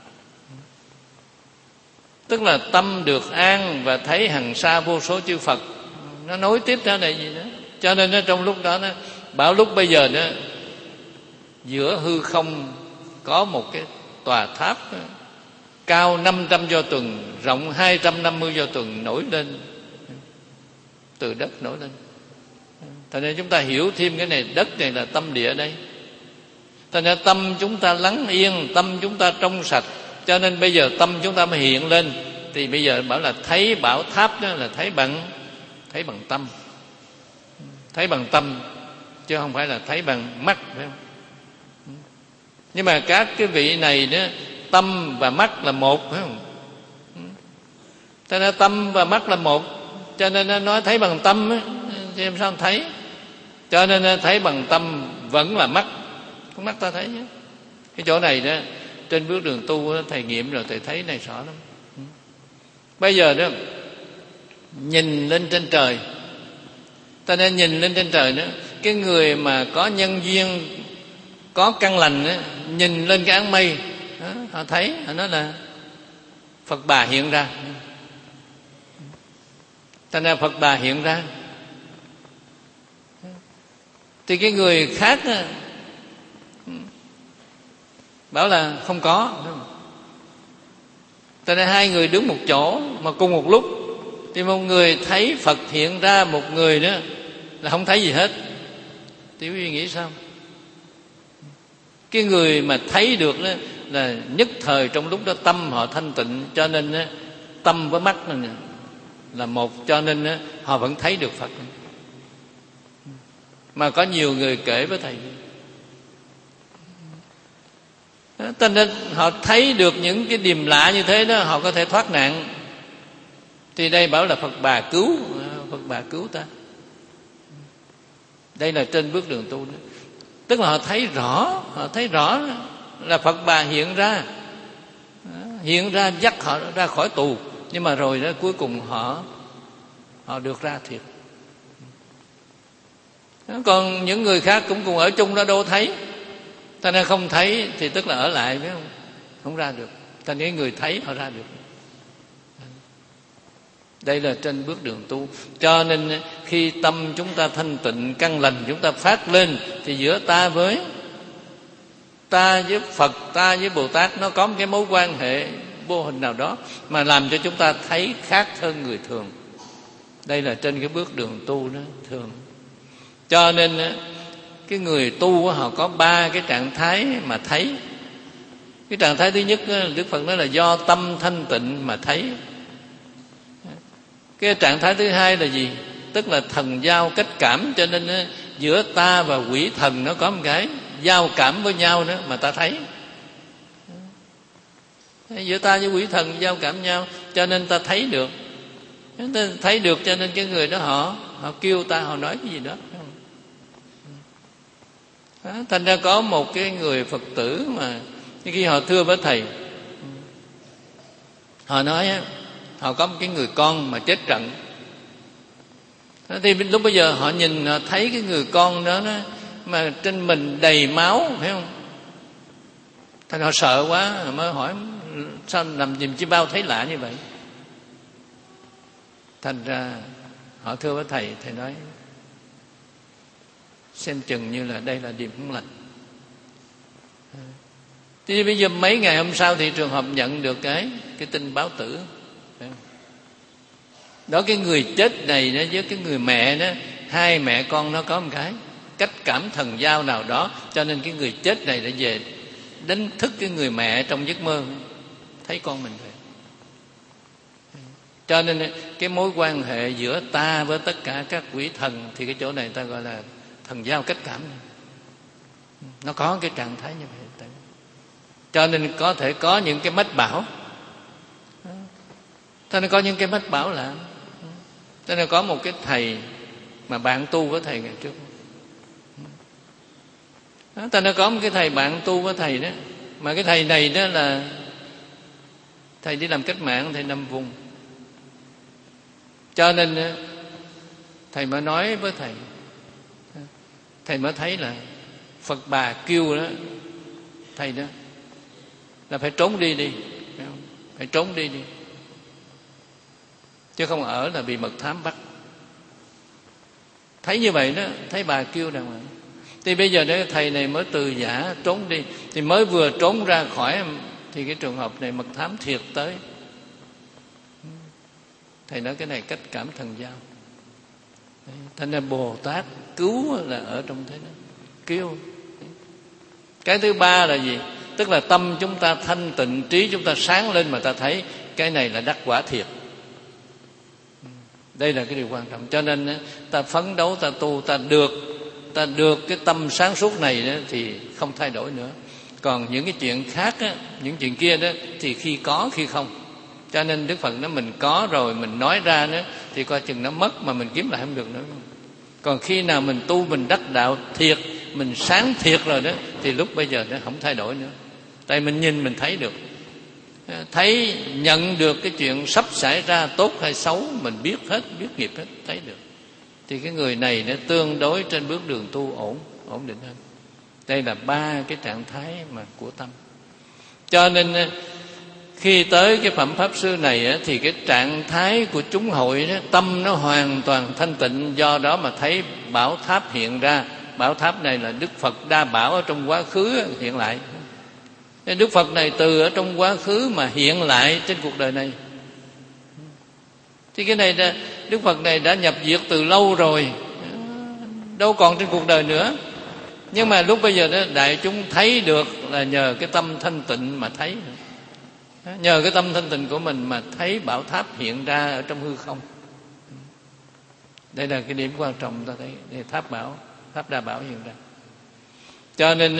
S1: Tức là tâm được an và thấy hằng xa vô số chư Phật. Nó nối tiếp ra này gì đó. Cho nên nó trong lúc đó nó bảo lúc bây giờ đó, giữa hư không có một cái tòa tháp đó, cao năm trăm do tuần, rộng hai trăm năm mươi do tuần nổi lên, từ đất nổi lên. Thành nên chúng ta hiểu thêm cái này, đất này là tâm địa đây. Thành nên tâm chúng ta lắng yên, tâm chúng ta trong sạch, cho nên bây giờ tâm chúng ta mới hiện lên. Thì bây giờ bảo là thấy bảo tháp đó là thấy bằng thấy bằng tâm, thấy bằng tâm, chứ không phải là thấy bằng mắt, phải không? Nhưng mà các cái vị này đó, tâm và mắt là một, phải không? Cho nên tâm và mắt là một, cho nên nó nói thấy bằng tâm ấy, thì làm sao thấy? Cho nên thấy bằng tâm vẫn là mắt, con mắt ta thấy chứ. Cái chỗ này đó, trên bước đường tu đó, thầy nghiệm rồi, thầy thấy này rõ lắm. Bây giờ đó, nhìn lên trên trời, ta nên nhìn lên trên trời đó, cái người mà có nhân duyên, có căn lành đó, nhìn lên cái áng mây đó, họ thấy, họ nói là Phật Bà hiện ra. Thành ra Phật Bà hiện ra. Thì cái người khác đó, bảo là không có. Thành ra hai người đứng một chỗ mà cùng một lúc, thì một người thấy Phật hiện ra, một người đó là không thấy gì hết. Thì quý vị nghĩ sao? Cái người mà thấy được đó là nhất thời trong lúc đó tâm họ thanh tịnh, cho nên đó, tâm với mắt này là một, cho nên đó, họ vẫn thấy được Phật. Mà có nhiều người kể với thầy, cho nên họ thấy được những cái điềm lạ như thế đó, họ có thể thoát nạn. Thì đây bảo là Phật Bà cứu, Phật Bà cứu ta. Đây là trên bước đường tu đó. Tức là họ thấy rõ, họ thấy rõ là Phật Bà hiện ra, hiện ra dắt họ ra khỏi tù. Nhưng mà rồi đó cuối cùng họ họ được ra thiệt. Còn những người khác cũng cùng ở chung đó đâu thấy. Ta nên không thấy thì tức là ở lại, phải không? Không ra được. Ta nên người thấy họ ra được. Đây là trên bước đường tu. Cho nên khi tâm chúng ta thanh tịnh, căn lành chúng ta phát lên, thì giữa ta với ta với Phật, ta với Bồ Tát, nó có một cái mối quan hệ vô hình nào đó mà làm cho chúng ta thấy khác hơn người thường. Đây là trên cái bước đường tu đó thường. Cho nên cái người tu họ có ba cái trạng thái mà thấy. Cái trạng thái thứ nhất, Đức Phật nói là do tâm thanh tịnh mà thấy. Cái trạng thái thứ hai là gì? Tức là thần giao cách cảm. Cho nên giữa ta và quỷ thần nó có một cái giao cảm với nhau đó mà ta thấy. Giữa ta với quỷ thần giao cảm nhau, cho nên ta thấy được. Ta thấy được cho nên cái người đó họ họ kêu ta, họ nói cái gì đó. Đó, thành ra có một cái người Phật tử mà khi họ thưa với thầy, họ nói họ có một cái người con mà chết trận. Đó, thì lúc bây giờ họ nhìn họ thấy cái người con đó, đó mà trên mình đầy máu, phải không? Thành họ sợ quá, mới hỏi sao nằm chìm chim bao thấy lạ như vậy. Thành ra họ thưa với thầy, thầy nói xem chừng như là đây là điểm không lành. Thì bây giờ mấy ngày hôm sau thì trường hợp nhận được cái cái tin báo tử. Đó, cái người chết này đó với cái người mẹ đó, hai mẹ con nó có một cái cách cảm thần giao nào đó, cho nên cái người chết này đã về đánh thức cái người mẹ trong giấc mơ, thấy con mình vậy. Cho nên cái mối quan hệ giữa ta với tất cả các quỷ thần thì cái chỗ này ta gọi là thần giao cách cảm. Nó có cái trạng thái như vậy. Cho nên có thể có những cái mách bảo. Cho nên có những cái mách bảo là cho nên có một cái thầy mà bạn tu với thầy ngày trước. Đó, cho nên có một cái thầy bạn tu với thầy đó, mà cái thầy này đó là thầy đi làm cách mạng, thầy nằm vùng. Cho nên thầy mới nói với thầy, thầy mới thấy là Phật bà kêu đó thầy đó là phải trốn đi đi, phải trốn đi đi, chứ không ở là bị mật thám bắt. Thấy như vậy đó, thấy bà kêu đàng hoàng. Thì bây giờ đó thầy này mới từ giả trốn đi, thì mới vừa trốn ra khỏi thì cái trường hợp này mật thám thiệt tới. Thầy nói cái này cách cảm thần giao. Thành ra Bồ Tát cứu là ở trong thế đó, kêu. Cái thứ ba là gì? Tức là tâm chúng ta thanh tịnh, trí chúng ta sáng lên mà ta thấy cái này là đắc quả thiệt. Đây là cái điều quan trọng. Cho nên ta phấn đấu, ta tu, ta được ta được cái tâm sáng suốt này đó, thì không thay đổi nữa. Còn những cái chuyện khác á, những chuyện kia đó thì khi có khi không. Cho nên Đức Phật nói mình có rồi mình nói ra nữa thì coi chừng nó mất mà mình kiếm lại không được nữa. Còn khi nào mình tu, mình đắc đạo thiệt, mình sáng thiệt rồi đó, thì lúc bây giờ nó không thay đổi nữa. Tại mình nhìn mình thấy được, thấy nhận được cái chuyện sắp xảy ra tốt hay xấu, mình biết hết, biết nghiệp hết, thấy được. Thì cái người này nó tương đối trên bước đường tu ổn, ổn định hơn. Đây là ba cái trạng thái mà của tâm. Cho nên khi tới cái phẩm pháp sư này thì cái trạng thái của chúng hội đó, tâm nó hoàn toàn thanh tịnh. Do đó mà thấy bảo tháp hiện ra. Bảo tháp này là Đức Phật Đa Bảo ở trong quá khứ hiện lại. Đức Phật này từ ở trong quá khứ mà hiện lại trên cuộc đời này. Thì cái này là Đức Phật này đã nhập diệt từ lâu rồi, đâu còn trên cuộc đời nữa. Nhưng mà lúc bây giờ đó đại chúng thấy được là nhờ cái tâm thanh tịnh mà thấy. Nhờ cái tâm thanh tịnh của mình mà thấy bảo tháp hiện ra ở trong hư không. Đây là cái điểm quan trọng ta thấy. Đây tháp bảo, tháp Đa Bảo hiện ra. Cho nên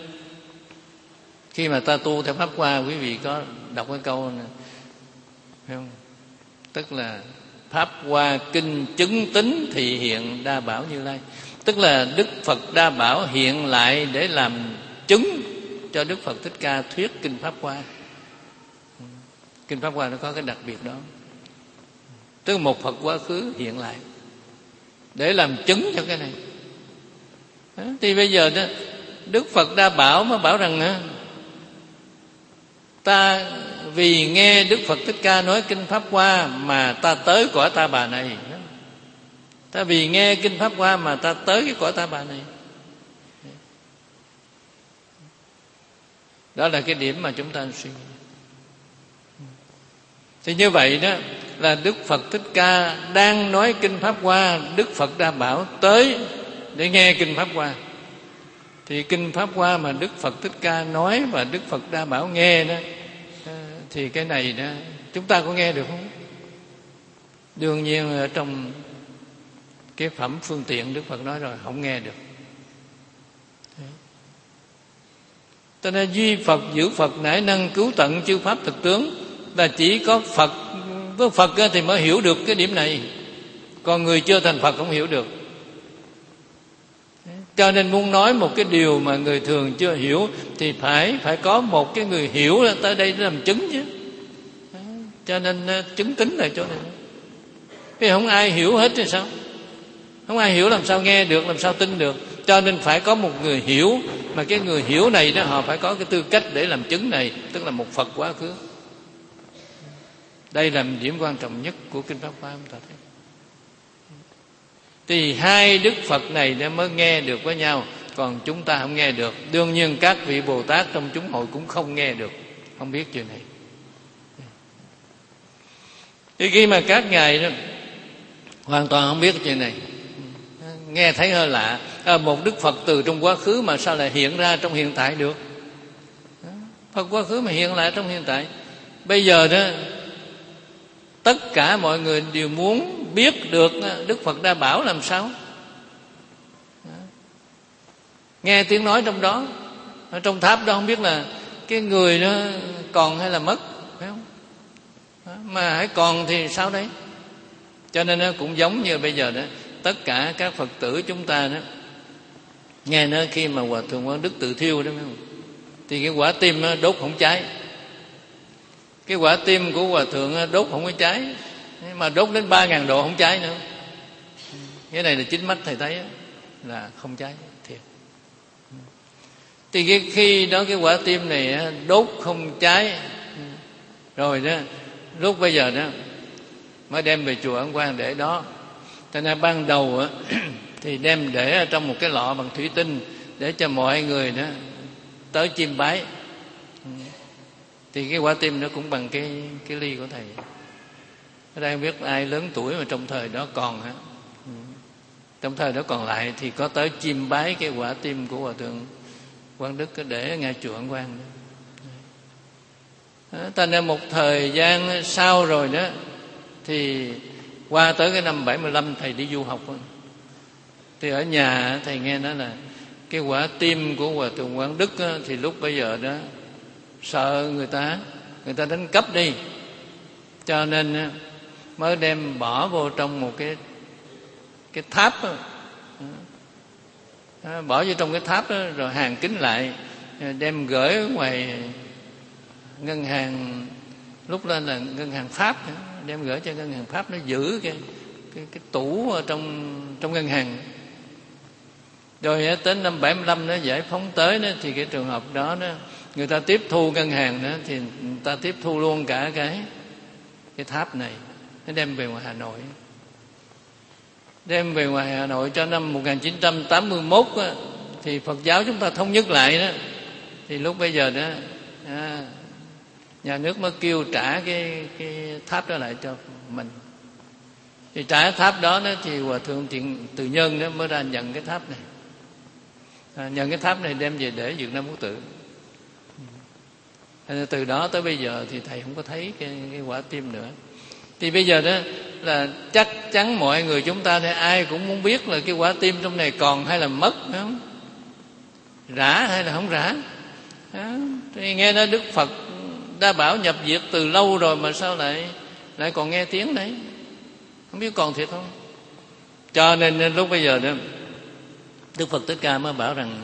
S1: khi mà ta tu theo Pháp Hoa, quý vị có đọc cái câu này, phải không? Tức là Pháp Hoa kinh chứng tính thị hiện Đa Bảo Như Lai. Tức là Đức Phật Đa Bảo hiện lại để làm chứng cho Đức Phật Thích Ca thuyết kinh Pháp Hoa. Kinh Pháp Hoa nó có cái đặc biệt đó. Tức là một Phật quá khứ hiện lại để làm chứng cho cái này. Đó, thì bây giờ đó Đức Phật Đa Bảo mới bảo rằng ta vì nghe Đức Phật Thích Ca nói kinh Pháp Hoa mà ta tới cõi Ta Bà này. Ta vì nghe kinh Pháp Hoa mà ta tới cái cõi Ta Bà này. Đó là cái điểm mà chúng ta suy nghĩ. Thì như vậy đó là Đức Phật Thích Ca đang nói kinh Pháp Hoa, Đức Phật đã bảo tới để nghe kinh Pháp Hoa. Thì kinh Pháp Hoa mà Đức Phật Thích Ca nói và Đức Phật đã bảo nghe đó, thì cái này đó chúng ta có nghe được không? Đương nhiên ở trong cái phẩm phương tiện Đức Phật nói rồi, không nghe được. Cho nên duy Phật giữ Phật nải năng cứu tận chư pháp thực tướng, là chỉ có Phật với Phật thì mới hiểu được cái điểm này, còn người chưa thành Phật không hiểu được. Cho nên muốn nói một cái điều mà người thường chưa hiểu thì phải phải có một cái người hiểu tới đây để làm chứng chứ. Cho nên chứng tính là chỗ này. Vì không ai hiểu hết thì sao? Không ai hiểu làm sao nghe được, làm sao tin được. Cho nên phải có một người hiểu, mà cái người hiểu này đó họ phải có cái tư cách để làm chứng này, tức là một Phật quá khứ. Đây là điểm quan trọng nhất của kinh Pháp Hoa chúng ta thấy. Thì hai Đức Phật này đã mới nghe được với nhau, còn chúng ta không nghe được. Đương nhiên các vị Bồ Tát trong chúng hội cũng không nghe được, không biết chuyện này. Thì khi mà các ngài đó hoàn toàn không biết chuyện này, nghe thấy hơi lạ. À, một Đức Phật từ trong quá khứ mà sao lại hiện ra trong hiện tại được? Phật quá khứ mà hiện lại trong hiện tại. Bây giờ đó tất cả mọi người đều muốn biết được Đức Phật đã bảo làm sao. Nghe tiếng nói trong đó, ở trong tháp đó không biết là cái người đó còn hay là mất, phải không? Mà hãy còn thì sao đấy? Cho nên nó cũng giống như bây giờ đó, tất cả các Phật tử chúng ta đó, nghe nói khi mà Hòa Thượng Quang Đức tự thiêu đó, phải không? Thì cái quả tim đốt không cháy. Cái quả tim của Hòa Thượng đốt không có cháy, mà đốt đến ba ngàn độ không cháy nữa. Cái này là chính mắt thầy thấy là không cháy thiệt. Thì cái, khi đó cái quả tim này đốt không cháy rồi đó, lúc bây giờ đó mới đem về chùa Ấn Quang để đó. Cho nên ban đầu thì đem để ở trong một cái lọ bằng thủy tinh để cho mọi người đó tới chiêm bái. Thì cái quả tim nó cũng bằng cái cái ly của thầy. Ở đây không biết ai lớn tuổi mà trong thời đó còn hả? Trong thời đó còn lại thì có tới chiêm bái cái quả tim của Hòa Thượng Quang Đức để ngay chùa Ấn Quang. Ta nên một thời gian sau rồi đó thì qua tới cái năm bảy mươi lăm thầy đi du học đó. Thì ở nhà thầy nghe nói là cái quả tim của Hòa Thượng Quang Đức đó, thì lúc bây giờ đó sợ người ta người ta đánh cắp đi, cho nên mới đem bỏ vô trong một cái cái tháp đó. Bỏ vô trong cái tháp đó, rồi hàn kín lại, đem gửi ở ngoài ngân hàng, lúc lên là ngân hàng Pháp, đem gửi cho ngân hàng Pháp nó giữ cái cái, cái tủ ở trong trong ngân hàng. Rồi đến năm bảy mươi lăm nó giải phóng tới đó, thì cái trường hợp đó đó người ta tiếp thu ngân hàng đó, thì người ta tiếp thu luôn cả cái cái tháp này, nó đem về ngoài Hà Nội. Đem về ngoài Hà Nội cho năm một nghìn chín trăm tám mươi mốt đó, thì Phật giáo chúng ta thống nhất lại đó. Thì lúc bây giờ đó à, nhà nước mới kêu trả cái cái tháp đó lại cho mình. Thì trả tháp đó, đó thì Hòa Thượng Thiện Từ Nhân đó mới ra nhận cái tháp này. À, nhận cái tháp này đem về để Việt Nam Quốc Tự. Từ đó tới bây giờ thì thầy không có thấy cái, cái quả tim nữa. Thì bây giờ đó là chắc chắn mọi người chúng ta thì ai cũng muốn biết là cái quả tim trong này còn hay là mất, phải không? Rã hay là không rã? Đó. Thì nghe nói Đức Phật đã bảo nhập diệt từ lâu rồi mà sao lại lại còn nghe tiếng đấy? Không biết còn thiệt không? Cho nên lúc bây giờ đó Đức Phật Thích Ca mới bảo rằng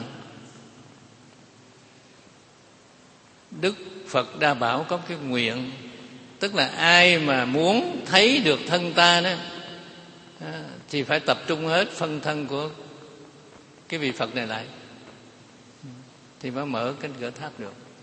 S1: Đức Phật Đa Bảo có cái nguyện, tức là ai mà muốn thấy được thân ta đó thì phải tập trung hết phân thân của cái vị Phật này lại, thì mới mở cái cửa tháp được.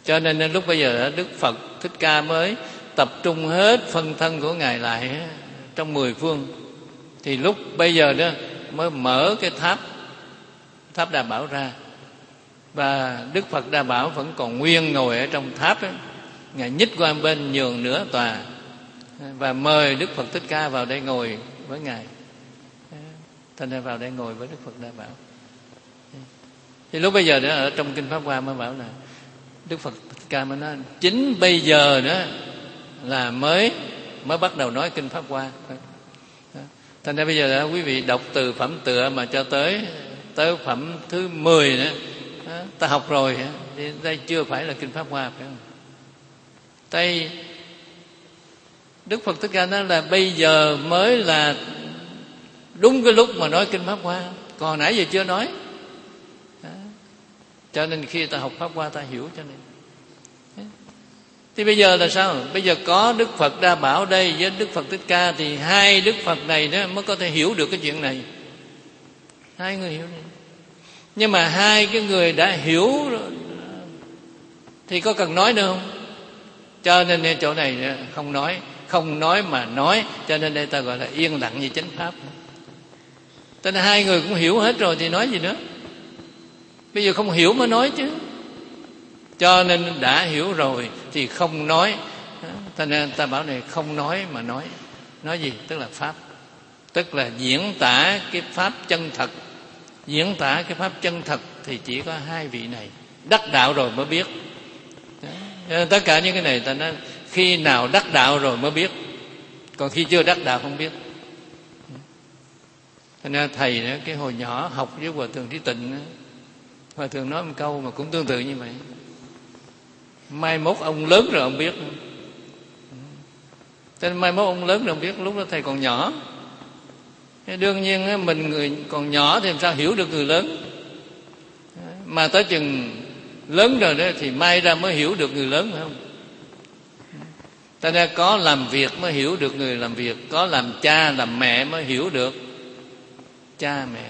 S1: Cho nên lúc bây giờ Đức Phật Thích Ca mới tập trung hết phân thân của Ngài lại trong mười phương. Thì lúc bây giờ đó mới mở cái tháp Tháp Đa Bảo ra. Và Đức Phật Đa Bảo vẫn còn nguyên ngồi ở trong tháp ấy. Ngài nhích qua bên nhường nửa tòa và mời Đức Phật Thích Ca vào đây ngồi với Ngài. Thành ra vào đây ngồi với Đức Phật Đa Bảo. Thì lúc bây giờ đó ở trong Kinh Pháp Hoa mới bảo là Đức Phật Thích Ca mới nói chính bây giờ đó là mới mới bắt đầu nói Kinh Pháp Hoa. Thành ra bây giờ đó, quý vị đọc từ phẩm tựa mà cho tới tới phẩm thứ mười nữa, ta học rồi, thì đây chưa phải là Kinh Pháp Hoa, phải không? Đây Đức Phật Thích Ca nói là bây giờ mới là đúng cái lúc mà nói Kinh Pháp Hoa, còn nãy giờ chưa nói. Đó. Cho nên khi ta học Pháp Hoa ta hiểu cho nên. Thì bây giờ là sao? Bây giờ có Đức Phật Đa Bảo đây với Đức Phật Thích Ca, thì hai Đức Phật này đó mới có thể hiểu được cái chuyện này. Hai người hiểu này. Nhưng mà hai cái người đã hiểu thì có cần nói nữa không? Cho nên chỗ này không nói, không nói mà nói, cho nên đây ta gọi là yên lặng như chánh pháp. Cho nên hai người cũng hiểu hết rồi thì nói gì nữa? Bây giờ không hiểu mới nói chứ. Cho nên đã hiểu rồi thì không nói. Cho nên ta bảo này không nói mà nói. Nói gì? Tức là pháp. Tức là diễn tả cái pháp chân thật. Diễn tả cái pháp chân thật thì chỉ có hai vị này. Đắc đạo rồi mới biết. Đó. Tất cả những cái này ta nói khi nào đắc đạo rồi mới biết, còn khi chưa đắc đạo không biết. Cho nên thầy đó, cái hồi nhỏ học với Hòa Thượng Trí Tịnh, Hòa Thượng nói một câu mà cũng tương tự như vậy. Mai mốt ông lớn rồi ông biết. Cho nên mai mốt ông lớn rồi ông biết, lúc đó thầy còn nhỏ. Đương nhiên mình người còn nhỏ thì làm sao hiểu được người lớn. Mà tới chừng lớn rồi đó thì mai ra mới hiểu được người lớn, phải không? Ta ra có làm việc mới hiểu được người làm việc, có làm cha làm mẹ mới hiểu được cha mẹ.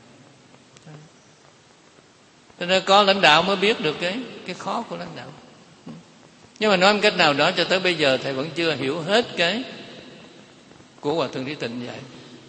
S1: Ta ra có lãnh đạo mới biết được cái cái khó của lãnh đạo. Nhưng mà nói một cách nào đó cho tới bây giờ thầy vẫn chưa hiểu hết cái của Hòa Thượng Trí Tịnh vậy.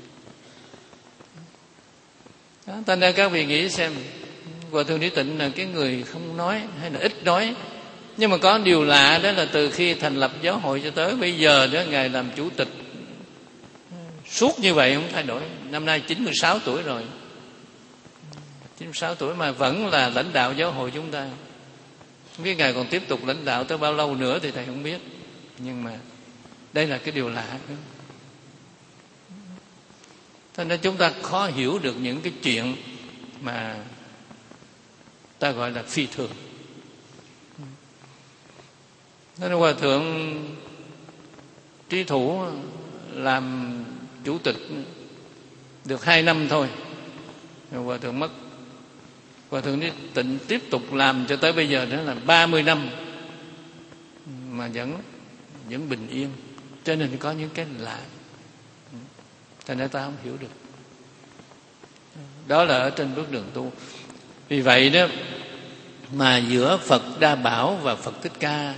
S1: Đó, thành ra các vị nghĩ xem, Hòa Thượng Trí Tịnh là cái người không nói hay là ít nói. Nhưng mà có điều lạ đó là từ khi thành lập giáo hội cho tới bây giờ đó, Ngài làm chủ tịch suốt như vậy không thay đổi. Năm nay chín mươi sáu tuổi rồi, chín mươi sáu tuổi mà vẫn là lãnh đạo giáo hội chúng ta. Không biết Ngài còn tiếp tục lãnh đạo tới bao lâu nữa thì thầy không biết. Nhưng mà đây là cái điều lạ. Thế nên chúng ta khó hiểu được những cái chuyện mà ta gọi là phi thường. Nên Hòa Thượng Trí Thủ làm chủ tịch được hai năm thôi, rồi Hòa Thượng mất. Hòa Thượng Trí Tịnh tiếp tục làm cho tới bây giờ đó là ba mươi năm mà vẫn vẫn bình yên. Cho nên có những cái lạ, thành ra ta không hiểu được. Đó là ở trên bước đường tu. Vì vậy đó mà giữa Phật Đa Bảo và Phật Thích Ca,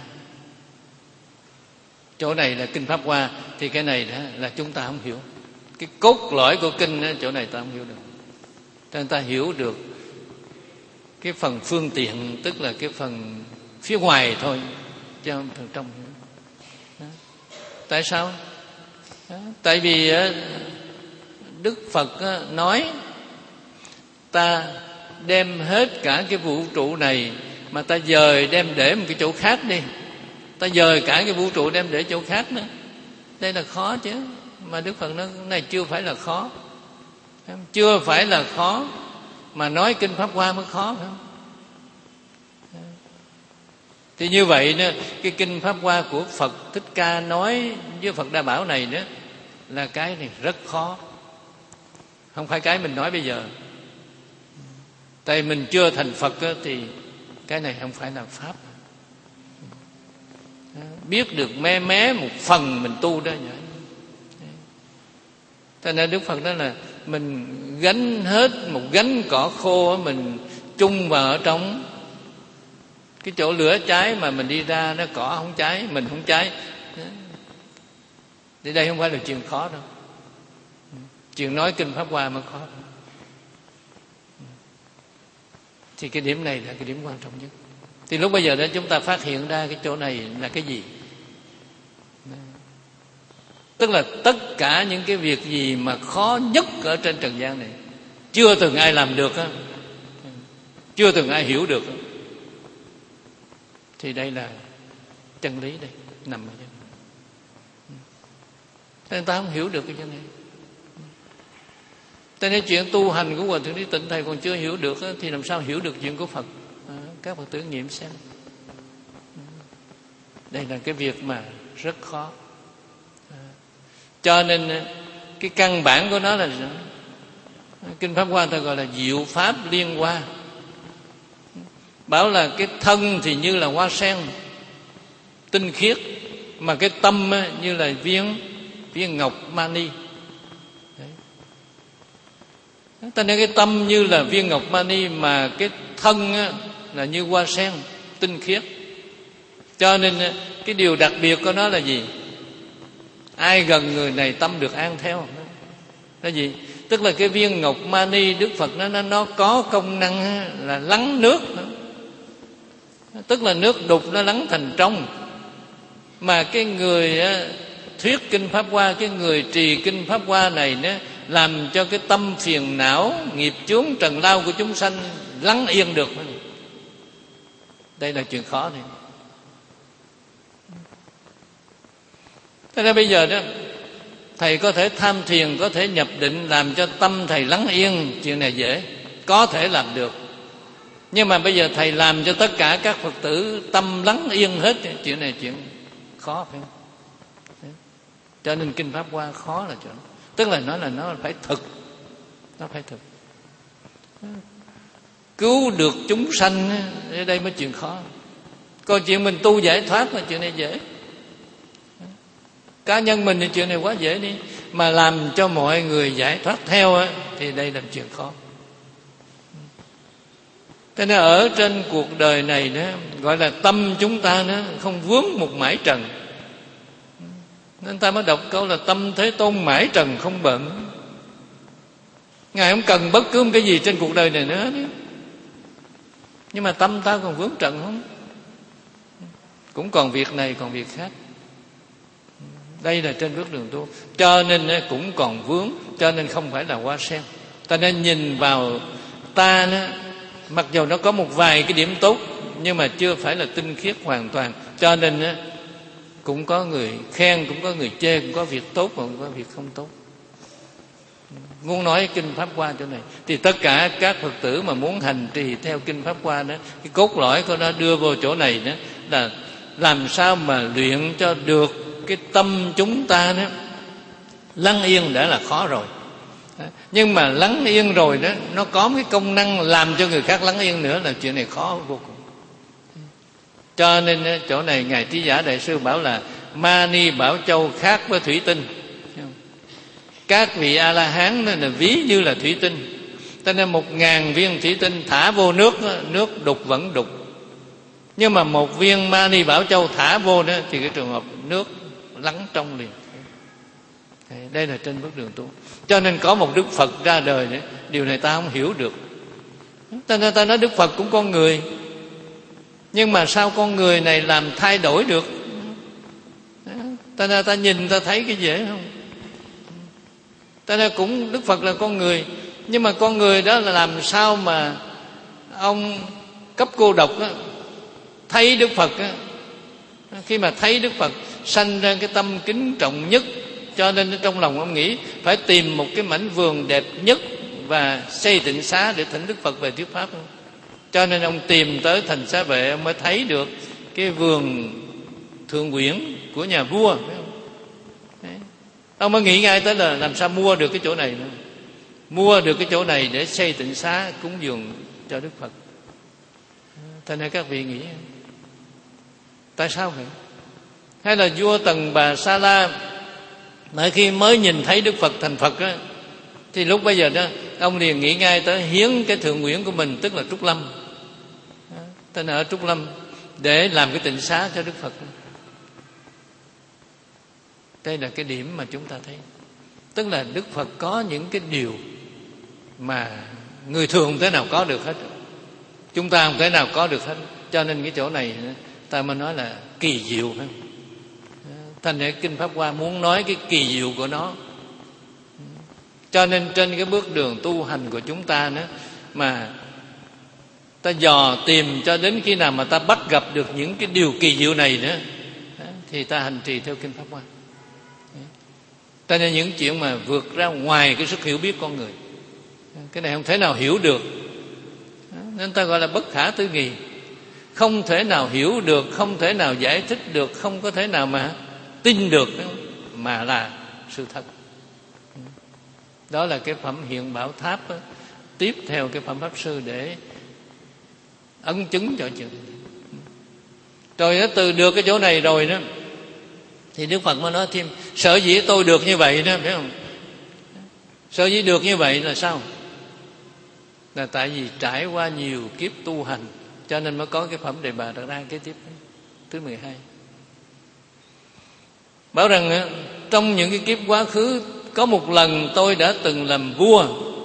S1: chỗ này là Kinh Pháp Hoa, thì cái này đó là chúng ta không hiểu. Cái cốt lõi của kinh đó, chỗ này ta không hiểu được. Cho nên ta hiểu được cái phần phương tiện, tức là cái phần phía ngoài thôi, chứ không phần trong. Đó. Tại sao? Đó. Tại vì Đức Phật nói ta đem hết cả cái vũ trụ này mà ta dời đem để một cái chỗ khác đi, ta dời cả cái vũ trụ đem để chỗ khác nữa. Đây là khó chứ. Mà Đức Phật nói cái này chưa phải là khó, chưa phải là khó, mà nói Kinh Pháp Hoa mới khó, phải không? Thì như vậy đó, cái Kinh Pháp Hoa của Phật Thích Ca nói với Phật Đa Bảo này đó là cái này rất khó, không phải cái mình nói bây giờ. Tại mình chưa thành Phật đó, thì cái này không phải là pháp. Biết được mé mé một phần mình tu đó. Cho nên Đức Phật đó là mình gánh hết một gánh cỏ khô, mình chung vào ở trong Cái chỗ lửa cháy mà mình đi ra nó cỏ không cháy, mình không cháy, thì đây không phải là chuyện khó đâu. Chuyện nói kinh Pháp Hoa mới khó. Thì cái điểm này là cái điểm quan trọng nhất. Thì lúc bây giờ đó chúng ta phát hiện ra cái chỗ này là cái gì. Tức là tất cả những cái việc gì mà khó nhất ở trên trần gian này chưa từng ai làm được á, chưa từng ai hiểu được á, thì đây là chân lý đây, nằm ở đây. Nên ta không hiểu được cái chuyện này. Cho nên chuyện tu hành của Hòa Thượng Trí Tịnh thầy còn chưa hiểu được á, thì làm sao hiểu được chuyện của Phật. À, các Phật tử nghiệm xem. Đây là cái việc mà rất khó. À, cho nên cái căn bản của nó là kinh Pháp Hoa ta gọi là diệu pháp liên hoa. Bảo là cái thân thì như là hoa sen tinh khiết, mà cái tâm như là viên viên ngọc mani. Ta nói cái tâm như là viên ngọc mani, mà cái thân là như hoa sen tinh khiết. Cho nên cái điều đặc biệt của nó là gì? Ai gần người này tâm được an theo. Là gì? Tức là cái viên ngọc mani Đức Phật nó nó, nó có công năng là lắng nước. Tức là nước đục nó lắng thành trong. Mà cái người thuyết kinh Pháp Hoa, cái người trì kinh Pháp Hoa này nó làm cho cái tâm phiền não, nghiệp chướng trần lao của chúng sanh lắng yên được. Đây là chuyện khó này. Thế nên bây giờ đó, thầy có thể tham thiền, có thể nhập định làm cho tâm thầy lắng yên, chuyện này dễ, có thể làm được. Nhưng mà bây giờ thầy làm cho tất cả các Phật tử tâm lắng yên hết, chuyện này chuyện khó, phải không? Cho nên kinh Pháp Hoa khó là chuyện. Tức là nói là nó phải thực, nó phải thực. Cứu được chúng sanh ở đây mới chuyện khó. Còn chuyện mình tu giải thoát là chuyện này dễ. Cá nhân mình thì chuyện này quá dễ đi, mà làm cho mọi người giải thoát theo á, thì đây là chuyện khó. Thế nên ở trên cuộc đời này đó, gọi là tâm chúng ta nó không vướng một mãi trần. Nên ta mới đọc câu là tâm Thế Tôn mãi trần không bận. Ngài không cần bất cứ một cái gì trên cuộc đời này nữa. Nhưng mà tâm ta còn vướng trần không? Cũng còn việc này còn việc khác. Đây là trên bước đường tu. Cho nên cũng còn vướng, cho nên không phải là hoa sen. Ta nên nhìn vào ta đó, mặc dù nó có một vài cái điểm tốt, nhưng mà chưa phải là tinh khiết hoàn toàn. Cho nên cũng có người khen, cũng có người chê, cũng có việc tốt và cũng có việc không tốt. Muốn nói kinh Pháp Hoa chỗ này thì tất cả các Phật tử mà muốn hành trì theo kinh Pháp Hoa đó, cái cốt lõi của nó đưa vô chỗ này đó là làm sao mà luyện cho được cái tâm chúng ta đó lắng yên đã là khó rồi. Nhưng mà lắng yên rồi đó, nó có cái công năng làm cho người khác lắng yên nữa là chuyện này khó vô cùng. Cho nên chỗ này Ngài Trí Giả Đại Sư bảo là Mani Bảo Châu khác với thủy tinh. Các vị A-la-hán là ví như là thủy tinh. Cho nên một ngàn viên thủy tinh thả vô nước, nước đục vẫn đục. Nhưng mà một viên Mani Bảo Châu thả vô đó thì cái trường hợp nước lắng trong liền. Đây là trên bước đường tu. Cho nên có một Đức Phật ra đời nữa, điều này ta không hiểu được. Ta nói, ta nói Đức Phật cũng con người, nhưng mà sao con người này làm thay đổi được? Ta nói ta nhìn ta thấy cái dễ không? Ta nói cũng Đức Phật là con người, nhưng mà con người đó là làm sao mà ông cấp cô độc đó, thấy Đức Phật đó, khi mà thấy Đức Phật sanh ra cái tâm kính trọng nhất. Cho nên trong lòng ông nghĩ phải tìm một cái mảnh vườn đẹp nhất và xây tịnh xá để thỉnh Đức Phật về thuyết pháp. Cho nên ông tìm tới Thành Xá Vệ, ông mới thấy được cái vườn Thượng Uyển của nhà vua. Ông mới nghĩ ngay tới là làm sao mua được cái chỗ này nữa. Mua được cái chỗ này để xây tịnh xá cúng dường cho Đức Phật. Thế nên các vị nghĩ tại sao vậy? Hay là vua Tần Bà Sa La Mỗi khi mới nhìn thấy Đức Phật thành Phật á, thì lúc bây giờ đó ông liền nghĩ ngay tới hiến cái Thượng Uyển của mình, tức là Trúc Lâm. Tên ở Trúc Lâm. để làm cái tịnh xá cho Đức Phật. Đây là cái điểm mà chúng ta thấy. Tức là Đức Phật có những cái điều mà người thường không thể nào có được hết, chúng ta không thể nào có được hết. Cho nên cái chỗ này ta mới nói là kỳ diệu, phải không? Thành ra Kinh Pháp Hoa muốn nói cái kỳ diệu của nó. Cho nên trên cái bước đường tu hành của chúng ta nữa, mà ta dò tìm cho đến khi nào mà ta bắt gặp được những cái điều kỳ diệu này nữa, thì ta hành trì theo Kinh Pháp Hoa. Cho nên những chuyện mà vượt ra ngoài cái sức hiểu biết con người, cái này không thể nào hiểu được, nên ta gọi là bất khả tư nghị. Không thể nào hiểu được, không thể nào giải thích được, không có thể nào mà tin được, mà là sự thật. Đó là cái phẩm Hiện Bảo Tháp đó, tiếp theo cái phẩm Pháp Sư để ấn chứng cho chuyện. Rồi nó từ được cái chỗ này rồi đó, thì Đức Phật mới nói thêm: sở dĩ tôi được như vậy đó, phải không? Sở dĩ được như vậy là sao? Là tại vì trải qua nhiều kiếp tu hành, cho nên mới có cái phẩm Đề Bà đặt ra kế tiếp thứ mười hai. Bảo rằng trong những cái kiếp quá khứ, có một lần tôi đã từng làm vua,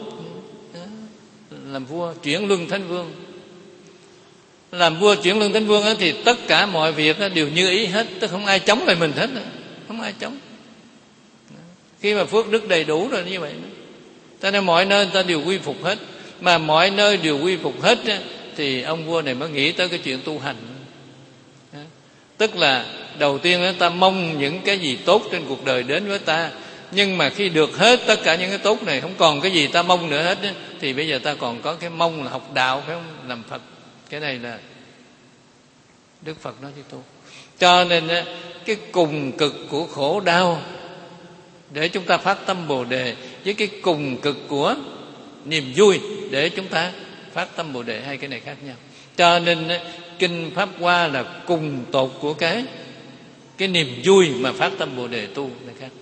S1: làm vua chuyển luân thánh vương. Làm vua chuyển luân thánh vương thì tất cả mọi việc đều như ý hết, tức không ai chống lại mình hết, không ai chống. Khi mà phước đức đầy đủ rồi như vậy, cho nên mọi nơi ta đều quy phục hết. Mà mọi nơi đều quy phục hết thì ông vua này mới nghĩ tới cái chuyện tu hành. Tức là đầu tiên ta mong những cái gì tốt trên cuộc đời đến với ta, nhưng mà khi được hết tất cả những cái tốt này, không còn cái gì ta mong nữa hết, thì bây giờ ta còn có cái mong là học đạo, phải không? Làm Phật. Cái này là Đức Phật nói với tôi. Cho nên cái cùng cực của khổ đau để chúng ta phát tâm Bồ Đề, với cái cùng cực của niềm vui để chúng ta phát tâm Bồ Đề, hai cái này khác nhau. Cho nên Kinh Pháp Hoa là cùng tột của cái cái niềm vui mà phát tâm Bồ Đề tu này khác.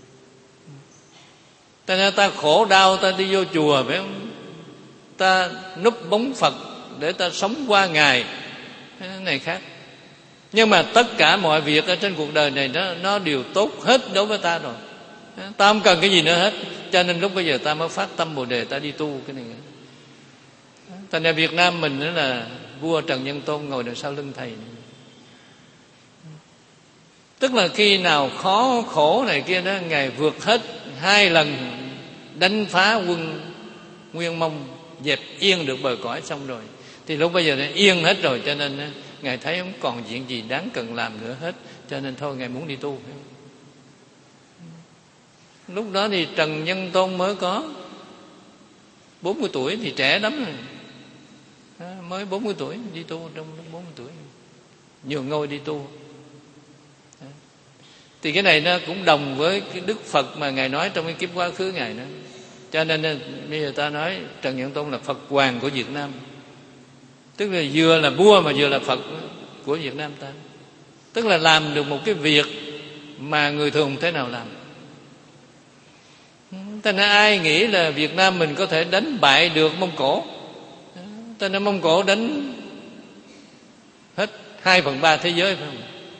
S1: Ta nên ta khổ đau, ta đi vô chùa, phải không? Ta núp bóng Phật để ta sống qua ngày, cái này khác. Nhưng mà tất cả mọi việc ở trên cuộc đời này nó, nó đều tốt hết đối với ta rồi, ta không cần cái gì nữa hết. Cho nên lúc bây giờ ta mới phát tâm Bồ Đề, ta đi tu cái này. Thành ra Việt Nam mình nữa là vua Trần Nhân Tôn ngồi đằng sau lưng thầy. Tức là khi nào khó khổ này kia đó, Ngài vượt hết hai lần, đánh phá quân Nguyên Mông, dẹp yên được bờ cõi xong rồi, thì lúc bây giờ nó yên hết rồi. Cho nên Ngài thấy không còn chuyện gì đáng cần làm nữa hết, cho nên thôi Ngài muốn đi tu. Lúc đó thì Trần Nhân Tôn mới có bốn mươi tuổi, thì trẻ lắm rồi. À, mới bốn mươi tuổi đi tu, trong lúc bốn mươi tuổi nhường ngôi đi tu. À, thì cái này nó cũng đồng với cái Đức Phật mà Ngài nói trong cái kiếp quá khứ Ngài đó. Cho nên bây giờ ta nói Trần Nhân Tôn là Phật hoàng của Việt Nam, tức là vừa là vua mà vừa là Phật của Việt Nam ta. Tức là làm được một cái việc mà người thường không thể nào làm. Cho nên ai nghĩ là Việt Nam mình có thể đánh bại được Mông Cổ? Cho nên Mông Cổ đánh hết hai phần ba thế giới, phải không?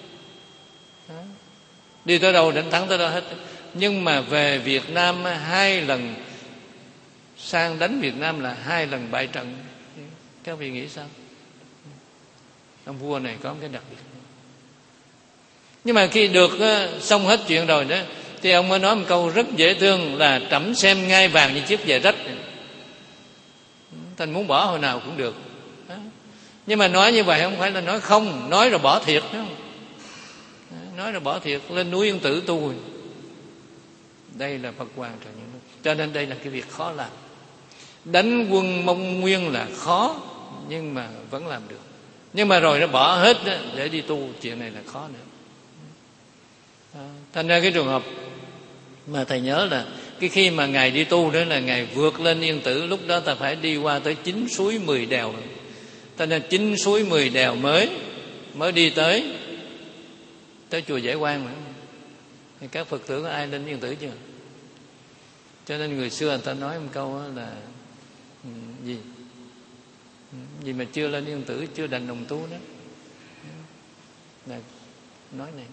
S1: Đi tới đâu đánh thắng tới đó hết. Nhưng mà về Việt Nam hai lần sang đánh Việt Nam là hai lần bại trận. Các vị nghĩ sao? Ông vua này có một cái đặc biệt. Nhưng mà khi được xong hết chuyện rồi đó, thì ông mới nói một câu rất dễ thương là: trẫm xem ngai vàng như chiếc về rách. Thành muốn bỏ hồi nào cũng được. Nhưng mà nói như vậy không phải là nói không, nói rồi bỏ thiệt, đúng không? Nói rồi bỏ thiệt, lên núi Yên Tử tu. Đây là Phật hoàng Trần Nhân Tôn. Cho nên đây là cái việc khó làm. Đánh quân Mông Nguyên là khó, nhưng mà vẫn làm được. Nhưng mà rồi nó bỏ hết đó, để đi tu, chuyện này là khó nữa. Thành ra cái trường hợp mà thầy nhớ là cái khi mà Ngài đi tu đó là Ngài vượt lên Yên Tử, lúc đó ta phải đi qua tới chín suối mười đèo. Cho nên chín suối mười đèo mới mới đi tới tới chùa Giải Quang mà. Thì các Phật tử có ai lên Yên Tử chưa? Cho nên người xưa người ta nói một câu là gì gì mà chưa lên Yên Tử chưa đành đồng tu đó. là nói này.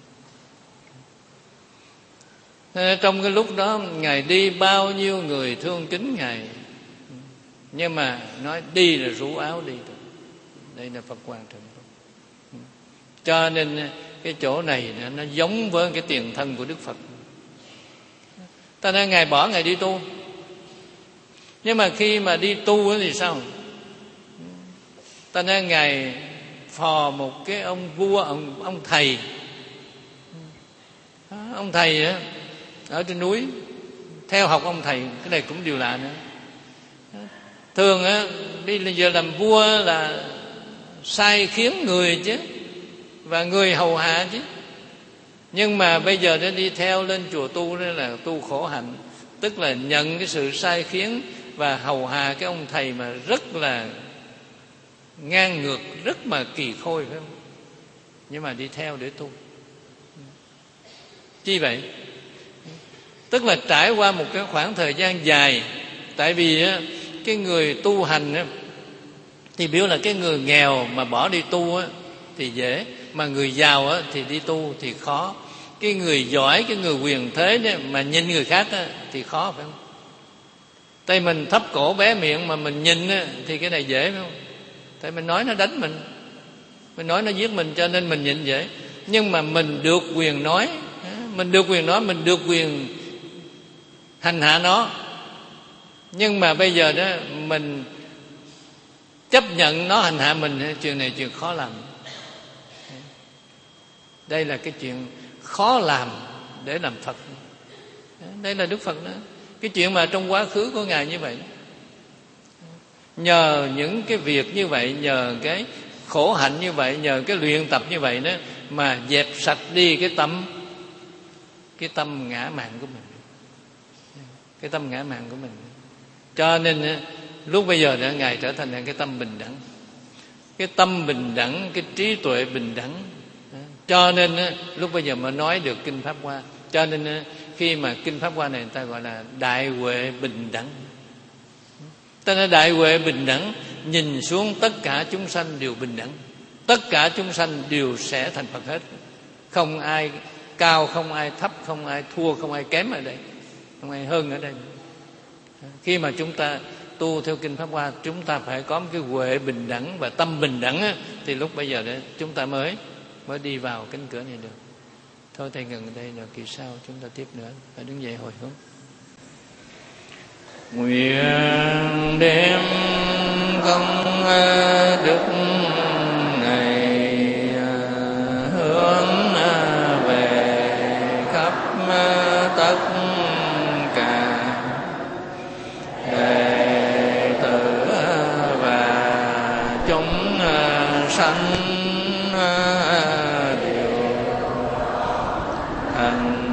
S1: Nên trong cái lúc đó Ngài đi bao nhiêu người thương kính Ngài, nhưng mà nói đi là rủ áo đi thôi. Đây là Phật Hoàng Thượng Tôn. Cho nên cái chỗ này nó giống với cái tiền thân của Đức Phật. Ta nói Ngài bỏ Ngài đi tu, nhưng mà khi mà đi tu thì sao? Ta nói Ngài phò một cái ông vua, ông, ông thầy, ông thầy á, ở trên núi, theo học ông thầy. Cái này cũng điều lạ nữa. Thường á, bây giờ làm vua là sai khiến người chứ, và người hầu hạ chứ. Nhưng mà bây giờ nó đi theo lên chùa tu, đó là tu khổ hạnh, tức là nhận cái sự sai khiến và hầu hạ cái ông thầy mà rất là ngang ngược, rất mà kỳ khôi, phải không? Nhưng mà đi theo để tu. Chi vậy? Tức là trải qua một cái khoảng thời gian dài. Tại vì á, cái người tu hành á, thì biểu là cái người nghèo mà bỏ đi tu á, thì dễ, mà người giàu á, thì đi tu thì khó. Cái người giỏi, cái người quyền thế đó, mà nhìn người khác á, thì khó, phải không? Tại mình thấp cổ bé miệng mà mình nhìn á, thì cái này dễ, phải không? Tại mình nói nó đánh mình, mình nói nó giết mình, cho nên mình nhịn dễ. Nhưng mà mình được quyền nói, mình được quyền nói, mình được quyền hành hạ nó. Nhưng mà bây giờ đó mình chấp nhận nó hành hạ mình, chuyện này chuyện khó làm. Đây là cái chuyện khó làm để làm Phật. Đây là Đức Phật đó. Cái chuyện mà trong quá khứ của Ngài như vậy, nhờ những cái việc như vậy, nhờ cái khổ hạnh như vậy, nhờ cái luyện tập như vậy đó, mà dẹp sạch đi cái tâm cái tâm ngã mạn của mình, cái tâm ngã mạn của mình. Cho nên lúc bây giờ đó Ngài trở thành cái tâm bình đẳng, cái tâm bình đẳng, cái trí tuệ bình đẳng. Cho nên lúc bây giờ mới nói được kinh Pháp Hoa. Cho nên khi mà kinh Pháp Hoa này người ta gọi là đại huệ bình đẳng. Ta nói đại huệ bình đẳng, nhìn xuống tất cả chúng sanh đều bình đẳng, tất cả chúng sanh đều sẽ thành Phật hết. Không ai cao, không ai thấp, không ai thua, không ai kém ở đây, không ai hơn ở đây. Khi mà chúng ta tu theo kinh Pháp Hoa, chúng ta phải có một cái huệ bình đẳng và tâm bình đẳng á, thì lúc bây giờ đó chúng ta mới mới đi vào cánh cửa này được. Thôi thầy ngừng đây, rồi kỳ sau chúng ta tiếp nữa. Phải đứng dậy hồi hướng. Nguyện đem công đức này hướng về khắp tất cả đệ tử và chúng sanh đều thành